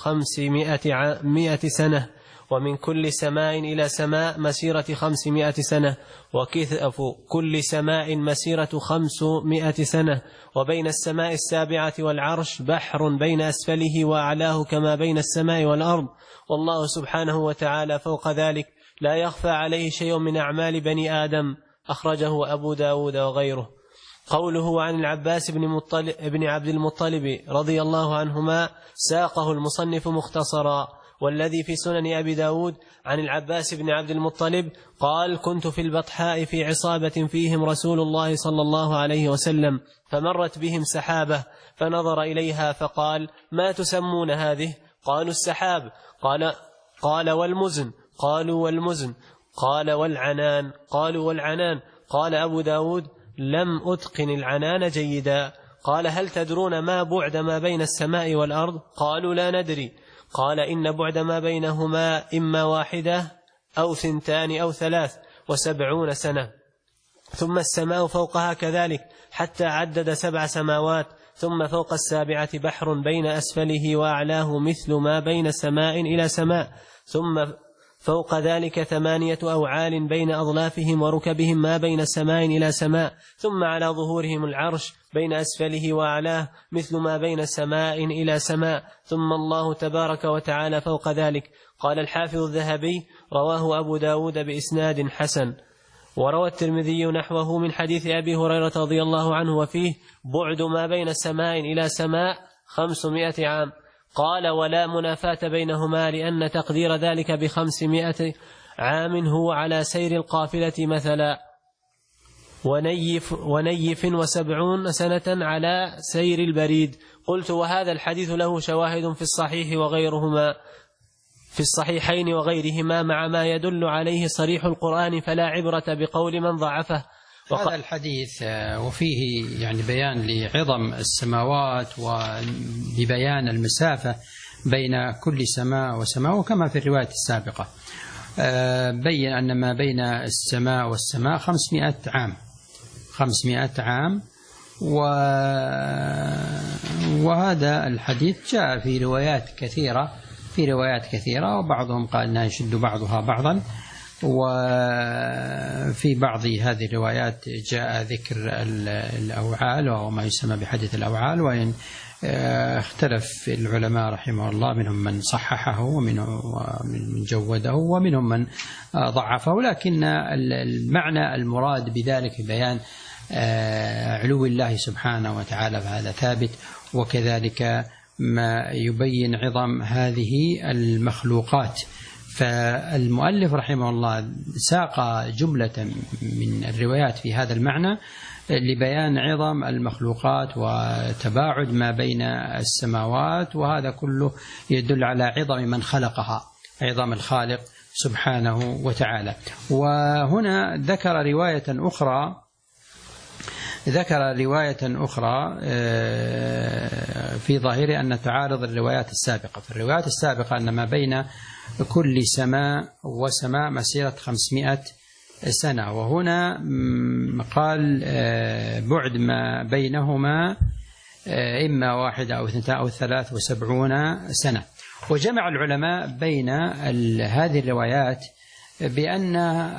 خمسمائة سنة، ومن كل سماء إلى سماء مسيرة خمسمائة سنة، وكثف كل سماء مسيرة خمسمائة سنة، وبين السماء السابعة والعرش بحر بين أسفله وأعلاه كما بين السماء والأرض، والله سبحانه وتعالى فوق ذلك، لا يخفى عليه شيء من أعمال بني آدم. أخرجه أبو داود وغيره. قوله عن العباس بن, مطلب بن عبد المطلب رضي الله عنهما ساقه المصنف مختصرا. والذي في سنن أبي داود عن العباس بن عبد المطلب قال: كنت في البطحاء في عصابة فيهم رسول الله صلى الله عليه وسلم، فمرت بهم سحابة، فنظر إليها فقال: ما تسمون هذه؟ قالوا: السحاب. قال قال والمزن؟ قالوا: والمزن. قال: والعنان؟ قالوا: والعنان. قال أبو داود: لم أتقن العنان جيدا. قال: هل تدرون ما بعد ما بين السماء والأرض؟ قالوا: لا ندري. قال: إن بعد ما بينهما إما واحدة أو ثنتان أو ثلاث وسبعون سنة. ثم السماء فوقها كذلك، حتى عدد سبع سماوات. ثم فوق السابعة بحر بين أسفله وأعلاه مثل ما بين سماء إلى سماء. ثم فوق ذلك ثمانية أوعال بين أظلافهم وركبهم ما بين سماء إلى سماء. ثم على ظهورهم العرش بين أسفله وأعلاه مثل ما بين سماء إلى سماء. ثم الله تبارك وتعالى فوق ذلك. قال الحافظ الذهبي: رواه أبو داود بإسناد حسن. وروى الترمذي نحوه من حديث أبي هريرة رضي الله عنه، وفيه: بعد ما بين سماء إلى سماء خمسمائة عام. قال: ولا منافاة بينهما، لأن تقدير ذلك بخمسمائة عام هو على سير القافلة مثلا، ونيف, ونيف وسبعون سنة على سير البريد. قلت: وهذا الحديث له شواهد في الصحيح وغيرهما في الصحيحين وغيرهما مع ما يدل عليه صريح القرآن، فلا عبرة بقول من ضعفه. هذا الحديث وفيه يعني بيان لعظم السماوات وببيان المسافة بين كل سماء وسماء، وكما في الرواية السابقة بين أن ما بين السماء والسماء خمسمائة عام خمسمائة عام. وهذا الحديث جاء في روايات كثيرة في روايات كثيرة، وبعضهم قال أنها يشد بعضها بعضا، وفي بعض هذه الروايات جاء ذكر الأوعال وهو ما يسمى بحديث الأوعال، وإن اختلف العلماء رحمه الله، منهم من صححه ومنهم من جوده ومنهم من ضعفه، لكن المعنى المراد بذلك بيان علو الله سبحانه وتعالى فهذا ثابت، وكذلك ما يبين عظم هذه المخلوقات. فالمؤلف رحمه الله ساق جملة من الروايات في هذا المعنى لبيان عظم المخلوقات وتباعد ما بين السماوات، وهذا كله يدل على عظم من خلقها، عظم الخالق سبحانه وتعالى. وهنا ذكر رواية أخرى ذكر رواية أخرى في ظاهره أن تعارض الروايات السابقة. في الروايات السابقة أن ما بين كل سماء وسماء مسيرة خمسمائة سنة، وهنا قال بعد ما بينهما إما واحدة أو اثنتين أو ثلاث وسبعون سنة. وجمع العلماء بين هذه الروايات بأن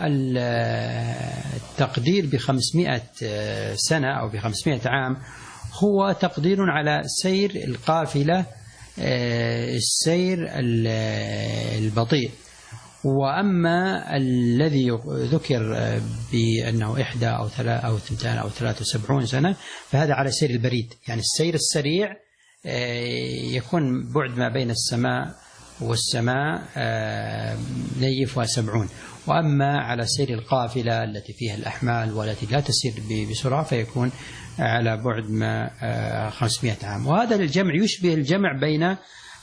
التقدير بخمسمائة سنة أو بخمسمائة عام هو تقدير على سير القافلة، السير البطيء. وأما الذي ذكر بأنه إحدى أو ثلاثة أو ثنتين أو ثلاثة وسبعون سنة فهذا على سير البريد، يعني السير السريع يكون بعد ما بين السماء والسماء نيف وسبعون. وأما على سير القافلة التي فيها الأحمال والتي لا تسير بسرعة فيكون على بعد ما خمسمائة عام. وهذا الجمع يشبه الجمع بين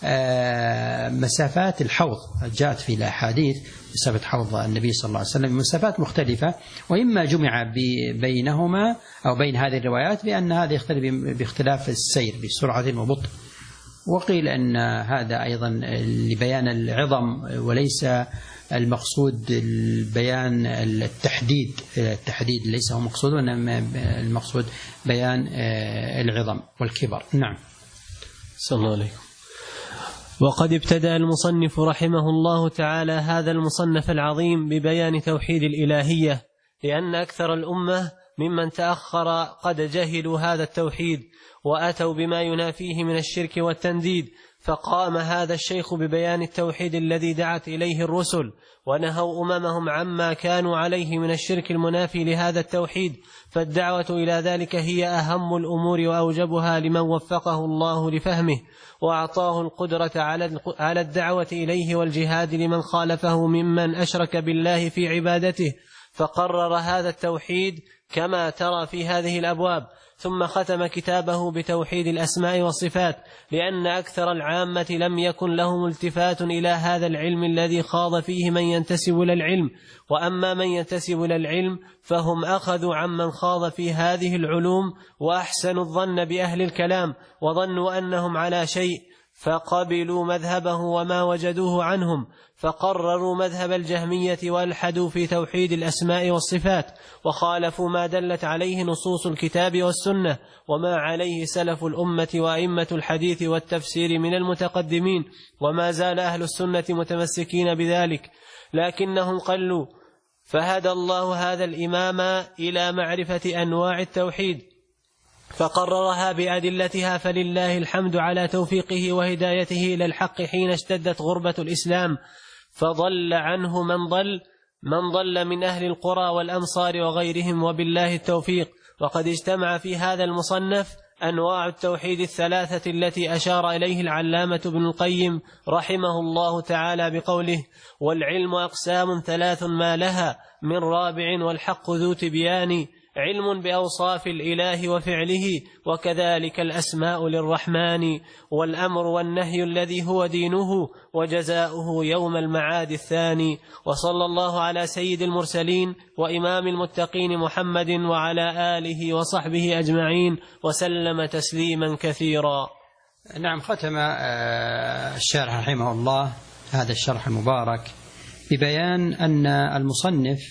مسافات الحوض، جاءت في الأحاديث مسافة حوض النبي صلى الله عليه وسلم مسافات مختلفة، وإما جمع بينهما أو بين هذه الروايات بأن هذا يختلف باختلاف السير بسرعة وبطء. وقيل أن هذا أيضا لبيان العظم وليس المقصود البيان التحديد، التحديد ليس هو مقصود، وإنما المقصود بيان العظم والكبر. نعم. صلى الله عليه. وقد ابتدأ المصنف رحمه الله تعالى هذا المصنف العظيم ببيان توحيد الإلهية، لأن أكثر الأمة ممن تأخر قد جهلوا هذا التوحيد وأتوا بما ينافيه من الشرك والتنديد، فقام هذا الشيخ ببيان التوحيد الذي دعت إليه الرسل، ونهوا أممهم عما كانوا عليه من الشرك المنافي لهذا التوحيد. فالدعوة إلى ذلك هي أهم الأمور وأوجبها لمن وفقه الله لفهمه وأعطاه القدرة على الدعوة إليه والجهاد لمن خالفه ممن أشرك بالله في عبادته، فقرر هذا التوحيد كما ترى في هذه الأبواب. ثم ختم كتابه بتوحيد الأسماء والصفات، لأن أكثر العامة لم يكن لهم التفات إلى هذا العلم الذي خاض فيه من ينتسب إلى العلم. وأما من ينتسب إلى العلم فهم أخذوا عمن خاض في هذه العلوم، وأحسنوا الظن بأهل الكلام وظنوا أنهم على شيء، فقبلوا مذهبه وما وجدوه عنهم، فقرروا مذهب الجهمية والحدوا في توحيد الأسماء والصفات، وخالفوا ما دلت عليه نصوص الكتاب والسنة وما عليه سلف الأمة وأئمة الحديث والتفسير من المتقدمين، وما زال أهل السنة متمسكين بذلك، لكنهم قلوا. فهدى الله هذا الإمام إلى معرفة أنواع التوحيد فقررها بأدلتها، فلله الحمد على توفيقه وهدايته إلى الحق حين اشتدت غربة الإسلام، فضل عنه من ضل من ضل من أهل القرى والأمصار وغيرهم، وبالله التوفيق. وقد اجتمع في هذا المصنف أنواع التوحيد الثلاثة التي أشار إليه العلامة ابن القيم رحمه الله تعالى بقوله: والعلم أقسام ثلاث ما لها من رابع والحق ذو تبيان، علم بأوصاف الإله وفعله، وكذلك الأسماء للرحمن، والأمر والنهي الذي هو دينه، وجزاؤه يوم المعاد الثاني. وصلى الله على سيد المرسلين وإمام المتقين محمد وعلى آله وصحبه أجمعين وسلم تسليما كثيرا. نعم. ختم الشارح رحمه الله هذا الشرح المبارك ببيان أن المصنف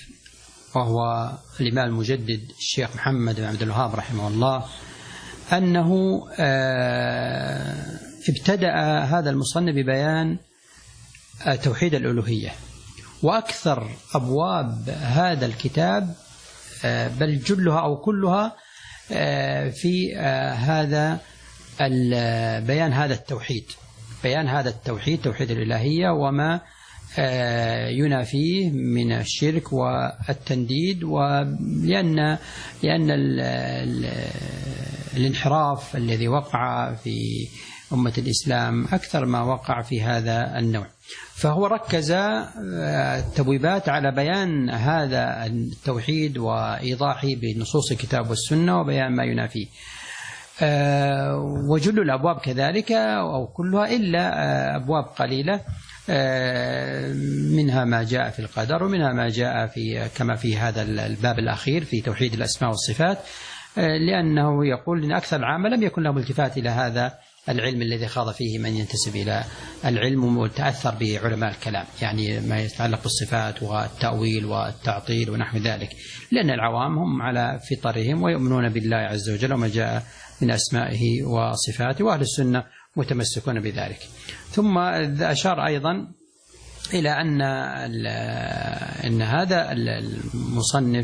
وهو الإمام المجدد الشيخ محمد بن عبد الوهاب رحمه الله أنه ابتدأ هذا المصنف ببيان توحيد الألوهية. وأكثر أبواب هذا الكتاب بل جلها أو كلها في هذا بيان هذا التوحيد، بيان هذا التوحيد، توحيد الإلهية وما ينافيه من الشرك والتنديد. ولأن لأن الانحراف الذي وقع في أمة الإسلام أكثر ما وقع في هذا النوع، فهو ركز التبويبات على بيان هذا التوحيد وإيضاحه بنصوص الكتاب والسنة وبيان ما ينافيه. وجل الأبواب كذلك أو كلها إلا أبواب قليلة، منها ما جاء في القدر ومنها ما جاء في كما في هذا الباب الأخير في توحيد الأسماء والصفات، لأنه يقول إن أكثر العامة لم يكن لهم التفات إلى هذا العلم الذي خاض فيه من ينتسب إلى العلم وتأثر بعلماء الكلام، يعني ما يتعلق بالصفات والتأويل والتعطيل ونحو ذلك، لأن العوام هم على فطرهم ويؤمنون بالله عز وجل وما جاء من أسمائه وصفاته، وأهل السنة متمسكون بذلك. ثم أشار أيضا إلى أن أن هذا المصنف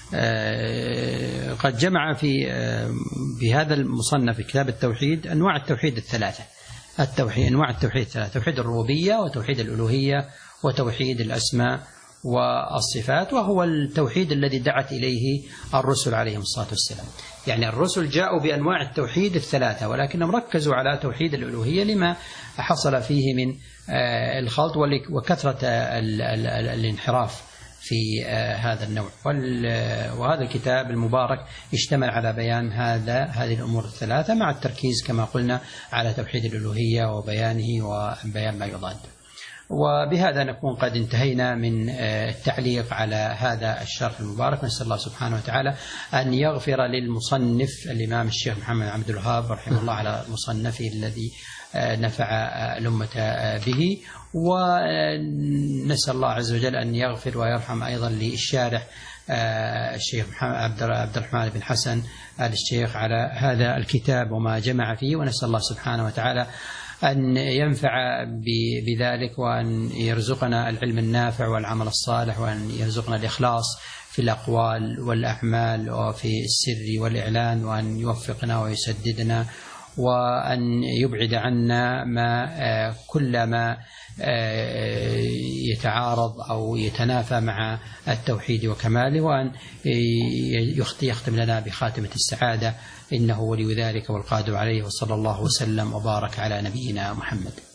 قد جمع في بهذا المصنف في كتاب التوحيد أنواع التوحيد الثلاثة، التوحيد أنواع التوحيد الثلاثة: توحيد الربوبية وتوحيد الألوهية وتوحيد الأسماء والصفات، وهو التوحيد الذي دعت إليه الرسل عليهم الصلاة والسلام. يعني الرسل جاءوا بأنواع التوحيد الثلاثة، ولكنهم ركزوا على توحيد الألوهية لما حصل فيه من الخلط وكثرة الانحراف في هذا النوع. وهذا الكتاب المبارك اشتمل على بيان هذا هذه الأمور الثلاثة مع التركيز كما قلنا على توحيد الألوهية وبيانه وبيان ما يضاد. وبهذا نكون قد انتهينا من التعليق على هذا الشرح المبارك. نسأل الله سبحانه وتعالى أن يغفر للمصنف الإمام الشيخ محمد عبد الوهاب رحمه الله على مصنفه الذي نفع الأمة به، ونسأل الله عز وجل أن يغفر ويرحم أيضا للشارح الشيخ عبد الرحمن بن حسن آل الشيخ على هذا الكتاب وما جمع فيه، ونسأل الله سبحانه وتعالى أن ينفع بذلك وأن يرزقنا العلم النافع والعمل الصالح، وأن يرزقنا الإخلاص في الأقوال والأعمال وفي السر والإعلان، وأن يوفقنا ويسددنا، وأن يبعد عنا ما كل ما يتعارض أو يتنافى مع التوحيد وكماله، وأن يختم لنا بخاتمة السعادة، إنه ولي ذلك والقادر عليه. وصلى الله وسلم وبارك على نبينا محمد.